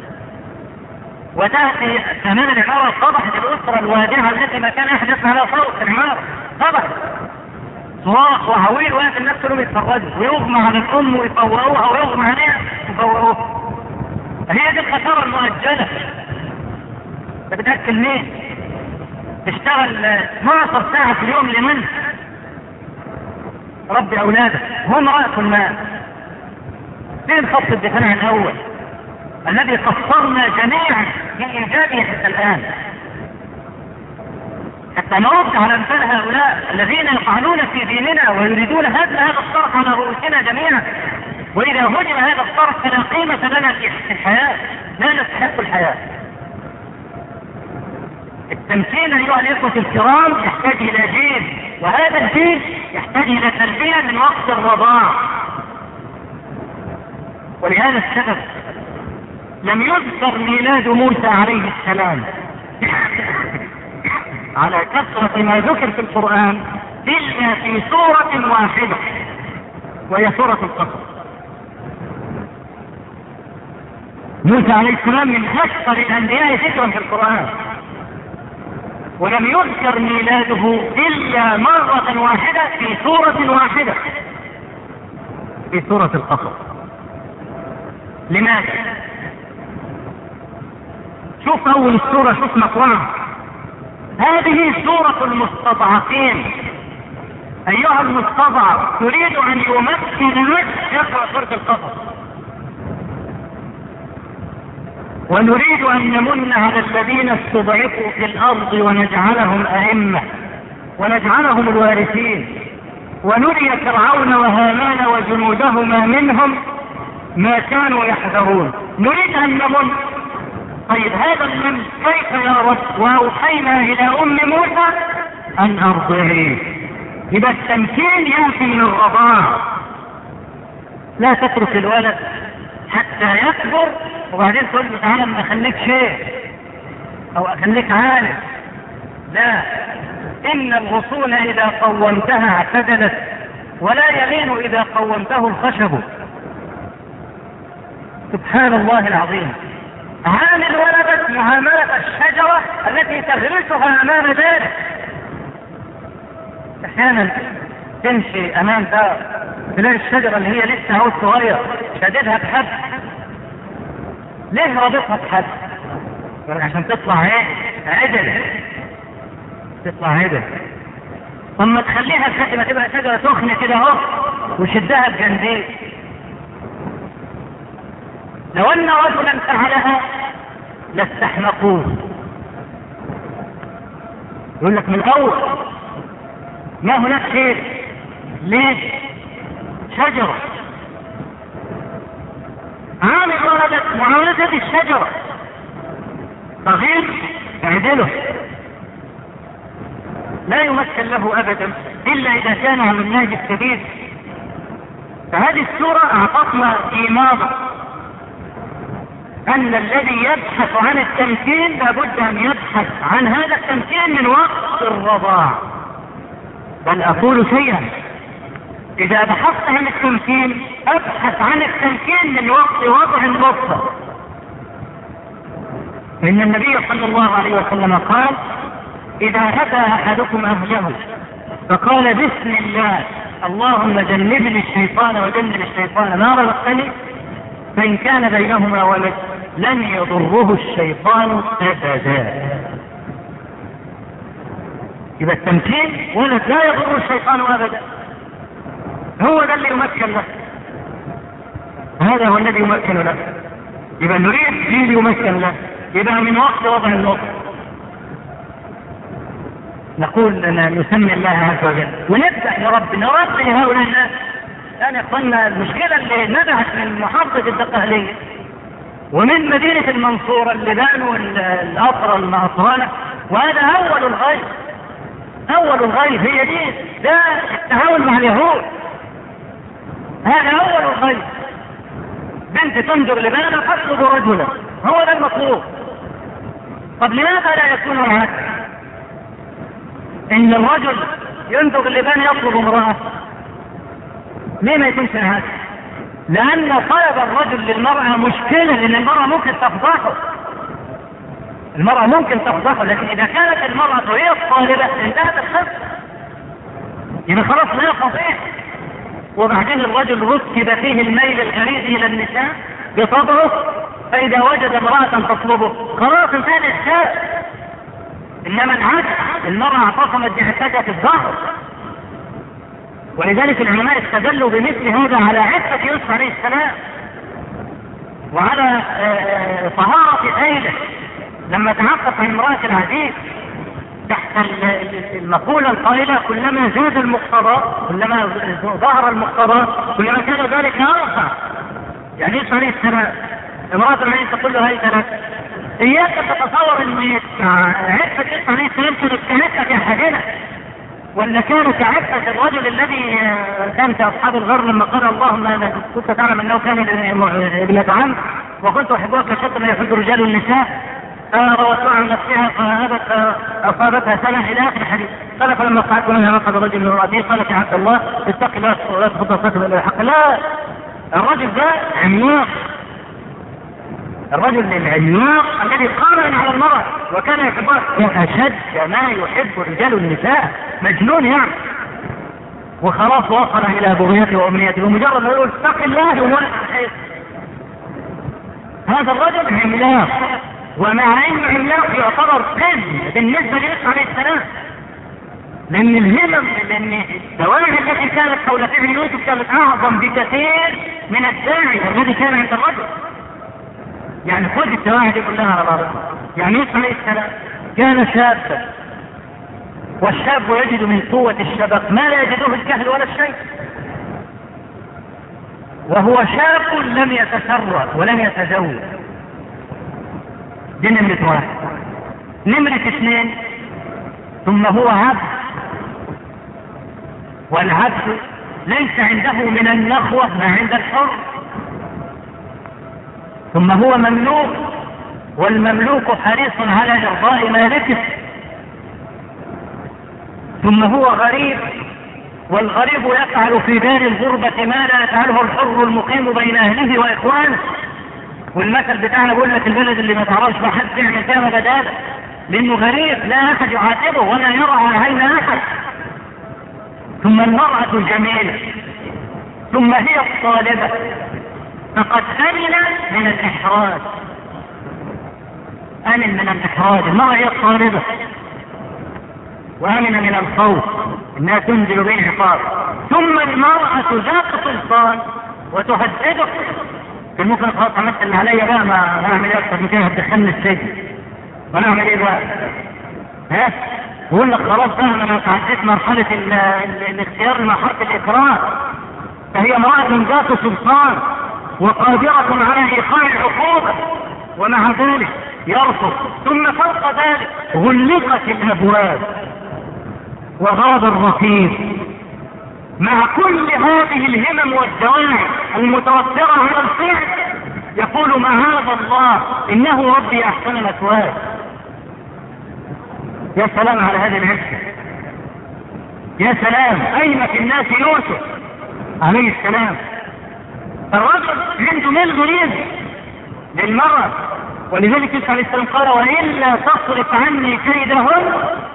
وتاتي امام العمارة صبحت الاسرة الوادعة التي ما كان احدث على صوت العمارة، صبحت صراخ وعويل وقت الناس كلهم يتفرجوا ويغمى على الام ويطوروها ويغمى عليها ويطوروها. هي دي الخسارة المؤجلة. انت بتاكل مين؟ تشتغل اثناشر ساعة في اليوم لمن؟ ربي اولادك هم رأس المال. فين خط الدفاع الاول الذي قصرنا جميعا في انجابه حتى الان، حتى نرد على امثال هؤلاء الذين يطعنون في ديننا ويريدون هدم هذا الصرح على رؤوسنا جميعا. واذا هدم هذا الصرح فلا قيمة لنا في الحياة، لا نستحق الحياة. التمكين ايها الاخوة الكرام يحتاج الى دين، وهذا الدين يحتاج الى تربية من وقت الرضاع. ولهذا السبب لم يذكر ميلاد موسى عليه السلام على كثرة ما ذكر في القرآن إلا في سورة واحدة وهي سورة القصص. موسى عليه السلام من أكثر الأنبياء ذكرا في القرآن، ولم يذكر ميلاده إلا مرة واحدة في سورة واحدة في سورة القصص. لماذا؟ شوف أول السورة، شوف مقرأها. هذه سورة المستضعفين. أيها المستضعف تريد أن يمكن لك اقرأ سورة القصص. ونريد أن نمن على الذين استضعفوا في الأرض ونجعلهم أئمة ونجعلهم الوارثين ونري فرعون وهامان وجنودهما منهم ما كانوا يحذرون. نريد أن نمن. طيب هذا المن كيف يا رب؟ وأوحينا إلى أم موسى أن أرضعيه. يبقى التمكين يأتي من الرضاع. لا تترك الولد حتى يكبر وبعدين تقول له تعالى ما اخليك شيء او اخليك عالم. لا، ان الغصون اذا قومتها اعتدلت ولا يلين اذا قومته الخشب. سبحان الله العظيم. عامل ولدت معاملة الشجرة التي تغرسها امام ذلك. احيانا تمشي امام دار تلاقي الشجرة اللي هي لسه هو صغير شددها بحبل. ليه رابطها بحبل؟ عشان تطلع ايه؟ عدل. تطلع عدل. ثم تخليها لحد ما تبقى شجرة سخنة كده اهو وشدها بجنبين. لو ان رجلا فعلها لاستحمقوه. يقول لك من الاول ما هناك خير. ليه؟ شجرة. عامل ولدت معاملة الشجرة صغير اعدله لا يمثل له ابدا الا اذا كان على النهج السديد. فهذه السورة اعطتنا ايماضة ان الذي يبحث عن التمكين لابد ان يبحث عن هذا التمكين من وقت الرضاع. بل اقول شيئا، اذا بحثت عن التمكين ابحث عن التمكين من وقت وضع النطفة. ان النبي صلى الله عليه وسلم قال: اذا اتى احدكم اهله فقال بسم الله اللهم جنبني الشيطان وجنب الشيطان ما رزقني، فان كان بينهما ولد لن يضره الشيطان ابدا. يبقى التمكين ولد لا يضر الشيطان ابدا، هو ده اللي يمكن له، هذا هو الذي يمكن له. يبقى نريد جيل يمكن له، يبقى من وقت وضع النطفة نقول أن نسمي الله عز وجل ونبدأ نربي نربي هؤلاء الناس. يعني يا اخوانا المشكلة اللي نبعت من محافظة الدقهلية ومن مدينة المنصورة اللي بانوا الأطرة المعطرانة، وهذا أول الغيب، أول الغيب هي دي، ده التعاون مع اليهود، هذا أول الغيب. بنت تنظر لبانا تطلب رجلا، هو ده المطلوب. طب لماذا لا يكون العكس؟ ان الرجل ينظر لبان يطلب امرأة، ليه ما يكونش هذا؟ لان طلب الرجل للمرأة مشكلة، لان المرأة ممكن تفضحه، المرأة ممكن تفضحه، لكن اذا كانت المرأة هي الطالبة انتهت الخط، يبقى خلاص لا فضيح. وبعدين الرجل ركب فيه الميل الغريزي الى النساء بطبعه، فاذا وجد امرأة تطلبه خلاص انتهى الاشكال. انما العكس، المرأة اعتصمت بحساسة الظهر، ولذلك العلماء استدلوا بمثل هذا على عفة يوسف عليه السلام وعلى طهارة أيله لما تعقف عن امرأة العزيز تحت المقولة القائلة: كلما زاد المقتضى كلما ظهر المقتضى كلما كان ذلك أرفع. يعني يوسف عليه السلام امرأة العزيز تقول له: هاي ثلاث، إياك تتصور أن عفة يوسف عليه السلام كانت كعفة أحدنا، ولا كانت عفة الرجل الذي كان في أصحاب الغر لما قال: اللهم أنا كنت تعلم أنه كان ابنة عم وكنت أحبها كشط ما يحب الرجال والنساء، فروتها عن نفسها فأبت أصابتها سنة إلى آخر الحديث. قال: فلما قعدت منها نقض الرجل من رأسه قالت: يا عبد الله اتق الله ولا تخطى صاحب إلى الحق. لا، الرجل ده عملاق، الرجل العملاق الذي قام على المرأة وكان يحبها أشد ما يحب رجال النساء، مجنون يعني، وخلاص وصل إلى بغيته وأمنيته ومجرد ما يقول اتق الله ولا تحيط. هذا الرجل عملاق، ومع أنه عملاق يعتبر قزم بالنسبة ليوسف عليه السلام، لأن الهمم لأن الدواعي التي كانت حول فعل يوسف كانت أعظم بكثير من الداعي الذي كان عند الرجل. يعني خذ الدواعي دي كلها على بعضها. يعني يوسف عليه السلام كان شابا، والشاب يجد من قوة الشباب ما لا يجده الجهل ولا الشيء، وهو شاب لم يتسرع ولم يتزوج. دي نمرة واحد. نمرة اثنين، ثم هو عبد، والعبد ليس عنده من النخوة ما عند الحر. ثم هو مملوك، والمملوك حريص على إرضاء مالكه. ثم هو غريب، والغريب يفعل في دار الغربة ما لا يفعله الحر المقيم بين أهله وإخوانه. والمثل بتاعنا بيقول لك: البلد اللي ما تعرفش ما حد يعمل فيها بداله، لأنه غريب لا أحد يعاتبه ولا يرى عين أحد. ثم المرأة الجميلة، ثم هي الطالبة، فقد أمن من الإحراج، أمن من الإحراج. المرأة هي الطالبة، وأمن من الخوف إنها تنزل به العقاب. ثم المرأة ذات سلطان وتهدده. في ممكن خلاص عملت اللي عليا بقى، ما أعمل أكثر من كده، هتدخلني السجن وأنا أعمل إيه بقى؟ ها؟ يقول لك خلاص بقى أنا تعديت مرحلة الاختيار لمرحلة الإكراه، فهي امرأة ذات سلطان وقادرة على إيقاع العقوبة، ومع ذلك يرفض. ثم فوق ذلك غلقت الأبواب وغاب الرقيب. مع كل هذه الهمم والدواعي المتوفرة على الفعل يقول معاذ الله إنه ربي أحسن مثواي. يا سلام على هذه العزة، يا سلام. أين في الناس يوسف عليه السلام؟ الرجل عنده ميل غريب للمرأة، ولذلك يوسف عليه السلام قال وإلا تصرف عني كيدهن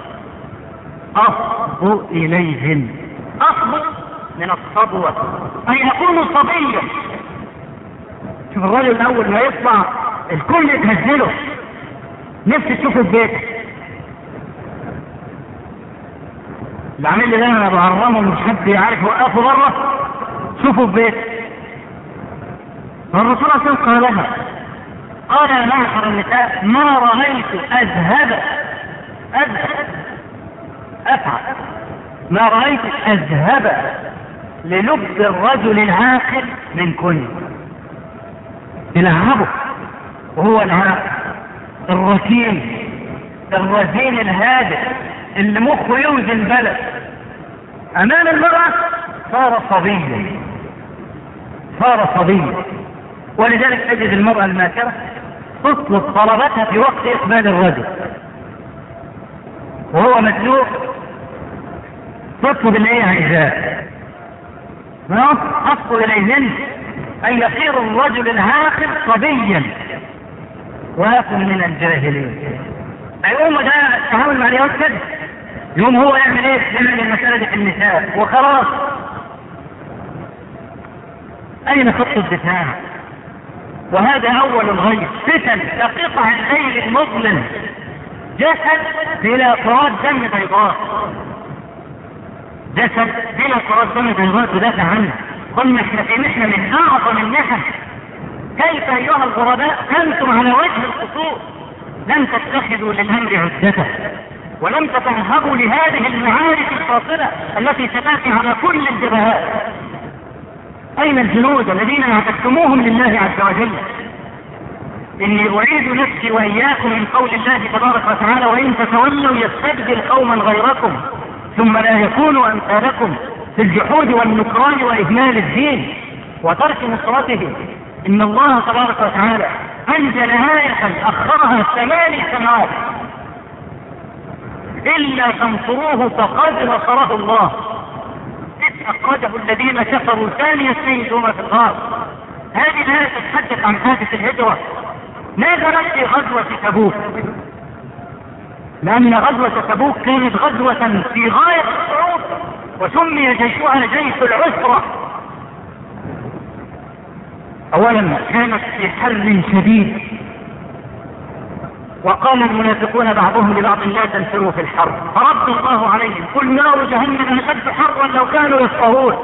أصب إليهن. أصب من الصبوة أي أكون صبيا. شوف الرجل الأول ما يطلع الكل يتهزله، نفسي تشوفه في بيته. اللي عامل لي ده انا بعرمه مش حد يعرف يوقفه بره، شوفه في بيته. فالرسول صلى الله عليه وسلم قال لها قال يا معشر النساء ما رأيت أذهب أذهب أفعل ما رأيت أذهب للب الرجل العاقل من كن. يلعبه وهو العاقل الركين الرزين الهادئ اللي مخه يوزن بلد امام المرأة صار صبيا صار صبيا. ولذلك تجد المرأة الماكرة تطلب طلباتها في وقت اقبال الرجل وهو مزنوق، تطلب اللي هي عايزاه. أصل إليهن أن يصير الرجل العاقل صبيا ويكن من الجاهلين. يقوم ده التعامل مع اليوم كده، يوم هو يعمل ايه؟ يعمل المسألة دي في النساء وخلاص. أين خط الدفاع؟ وهذا أول الغيب. فتن كقطع الليل المظلم جسد بلا كرات دم بيضاء، جسد بلا كرات دم بيضاء تدافع عنه. قلنا احنا في محنة من أعظم المحن. كيف أيها الغرباء أنتم على وجه الخطوط لم تتخذوا للأمر عدته ولم تتنهبوا لهذه المعارك الفاصلة التي ستأتي على كل الجبهات. أين الجنود الذين اعتدتموهم لله عز وجل؟ إني أعيد نفسي وإياكم من قول الله تبارك وتعالى وإن تتولوا يستبدل قوما غيركم ثم لا يكونوا أمثالكم في الجحود والنكران وإهمال الدين وترك نصرته. إن الله تبارك وتعالى أنزل آية أخرها ثماني سنوات إلا تنصروه فقد نصره الله إذ أخرجه الذين كفروا ثاني اثنين هما في الغار. هذه الآية تتحدث عن حادث الهجرة نزلت في غزوة تبوك، لأن غزوة تبوك كانت غزوة في غاية الصعوبة وسمي جيشها جيش العسرة. أولا كانت في حر شديد وقال المنافقون بعضهم لبعض لا تنفروا في الحر فرد الله عليهم قل نار جهنم أشد حرا لو كانوا يفقهون.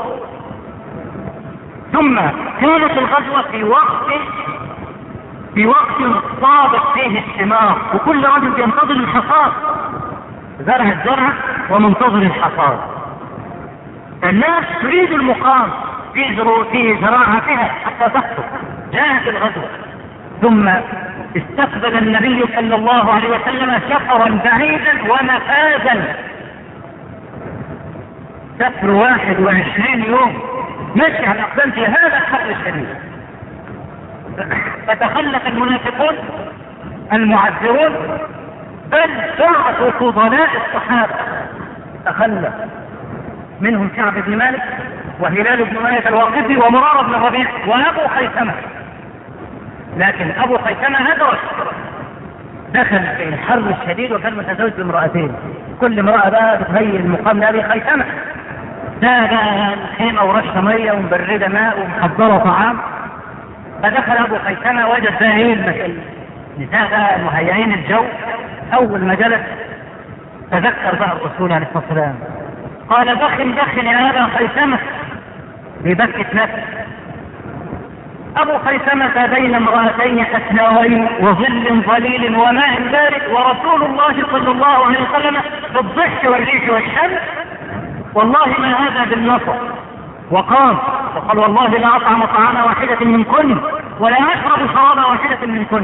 ثم كانت الغزوة في وقت في وقت صادق فيه الثمار وكل رجل ينتظر الحصاد، زرع الزرع ومنتظر الحصاد. الناس تريد المقام في في زراعتها حتى تحصد. جاءت الغزوة ثم استقبل النبي صلى الله عليه وسلم سفرا بعيدا ومفازا، سفر واحد وعشرين يوم مشي على اقدام في هذا الحر الشديد. فتخلف المنافقون المعذرون بل بعثوا فضلاء الصحابة تخلف منهم كعب بن مالك وهلال بن أمية الواقفي ومرارة بن الربيع وأبو خيثمة. لكن أبو خيثمة أدرك دخل في الحر الشديد وكان متزوج بامرأتين، كل امرأة بقى بتهيئ المقام لأبي خيثمة. ده بقى الخيمة ورشة مية ومبردة ماء ومحضرة طعام. فدخل أبو خيثمة وجد بقى ايه المسألة، نساء بقى مهيئين الجو. أول ما جلس تذكر بقى الرسول عليه الصلاة والسلام قال دخل دخل يا أبا خيثمة ببكة نفسه. أبو خيثمة بين امرأتين حسناوين وظل ظليل وماء بارد ورسول الله صلى الله عليه وسلم بالضحك والريح والشمس والله ما هذا بالنصر. وقام وقال والله لا أطعم طعام واحدة منكن ولا أشرب شراب واحدة منكن.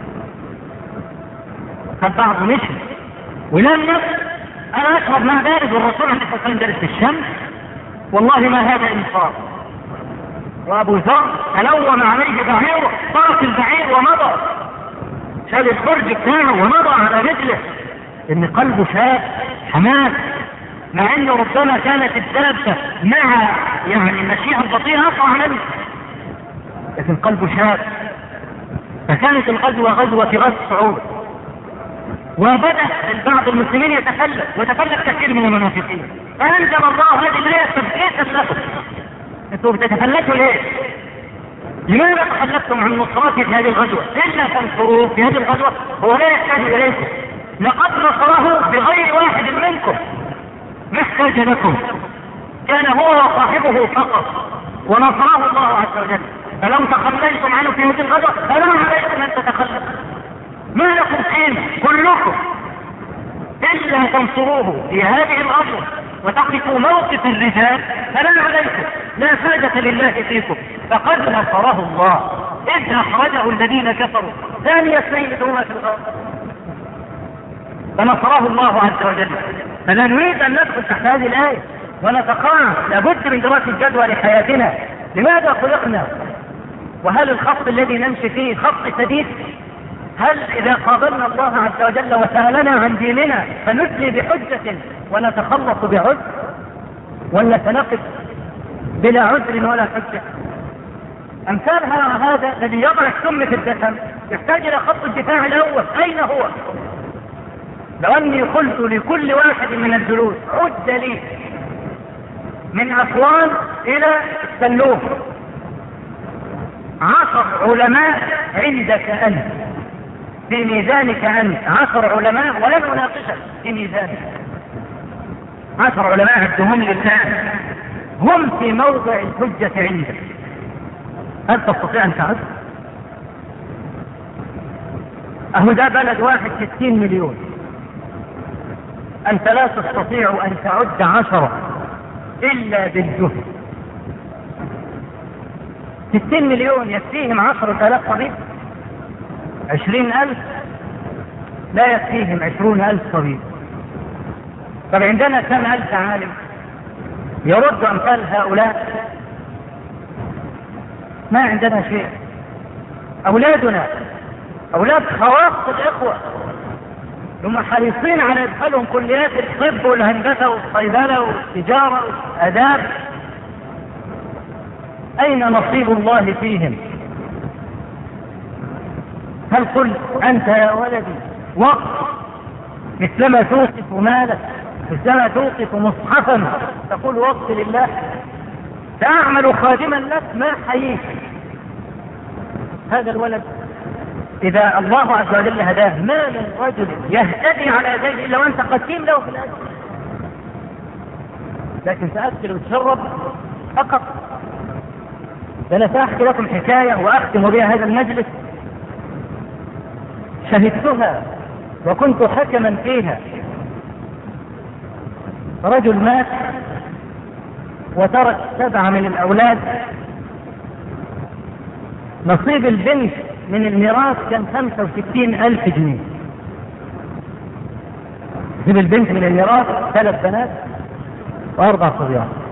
قد بعض مشي ولم يقل أنا أشرب ماء بارد والرسول عليه الصلاة والسلام جالس في الشمس والله ما هذا إنصاف. وابو ذر تلوم عليه بعيره، طرق البعير ومضى، شال البرج بتاعه ومضى على رجله، ان قلبه شاب حماس، مع انه ربما كانت الدابة مع يعني مشيئة بطيئة اسرع منه، لكن قلبه شاب. فكانت الغزوة غزوة غزو سعود، وبدأ بعض المسلمين يتخلف وتخلف كثير من المنافقين، فأنزل الله هذه الآية تبكيتا لكم، انتم بتتخلفوا ليه؟ لماذا تخلفتم عن نصرته في هذه الغزوة؟ إلا تنصروه في هذه الغزوة هو لا يحتاج إليكم، لقد نصره بغير واحد منكم، ما احتاج لكم، كان هو وصاحبه فقط ونصره الله عز وجل. فلو تخليتم عنه في هذه الغزوة فلا عليكم أن تتخلفوا، ما لكم قيمة كلكم إلا تنصروه في هذه الغزوة وتقفوا موقف الرجال فلا عليكم، لا فائدة لله فيكم. فقد نصره الله إذ أخرجه الذين كفروا ثاني اثنين هما في الغار، فنصره الله عز وجل. فلا نريد أن ندخل تحت هذه الآية ونتقاعد، لابد من دراسة الجدوى لحياتنا، لماذا خلقنا؟ وهل الخط الذي نمشي فيه خط سديد؟ هل إذا قابلنا الله عز وجل وسألنا عن ديننا فنجلي بحجة ونتخلص بعذر، ولا سنقف بلا عذر ولا حجة؟ أمثال هذا الذي يضع السم في الدسم يحتاج إلى خط الدفاع الأول، أين هو؟ لو أني قلت لكل واحد من الجلوس عد لي من أسوان إلى السلوم عشر علماء عندك أنت في ميزانك أنت، عشر علماء ولن أناقشك في ميزانك، عشر علماء عدهم لله هم في موضع الحجة عندك، هل تستطيع أن تعد؟ أهو ده بلد واحد ستين مليون، أنت لا تستطيع أن تعد عشرة إلا بالجهد. ستين مليون يكفيهم عشرة آلاف طبيب؟ عشرين ألف لا يكفيهم عشرون ألف طبيب. طب عندنا كم ألف عالم يرد أمثال هؤلاء؟ ما عندنا شيء. أولادنا أولاد خواص الإخوة هم حريصين على إدخالهم كليات الطب والهندسة والصيدلة والتجارة والآداب، أين نصيب الله فيهم؟ هل قلت أنت يا ولدي وقت مثلما توقف مالك، مثلما توقف مصحفا تقول وقت لله؟ تعمل خادما لك ما حييك. هذا الولد إذا الله عز وجل هداه ما من رجل يهتدي على يديه إلا وأنت قسيم له في الأجر، لكن تأكل وتشرب فقط. أنا سأحكي لكم حكاية وأختم بها هذا المجلس شهدتها وكنت حكما فيها. رجل مات وترك سبعة من الأولاد، نصيب البنت من الميراث كان خمسة وستين ألف جنيه. نصيب البنت من الميراث ثلاث بنات وأربع صبيان،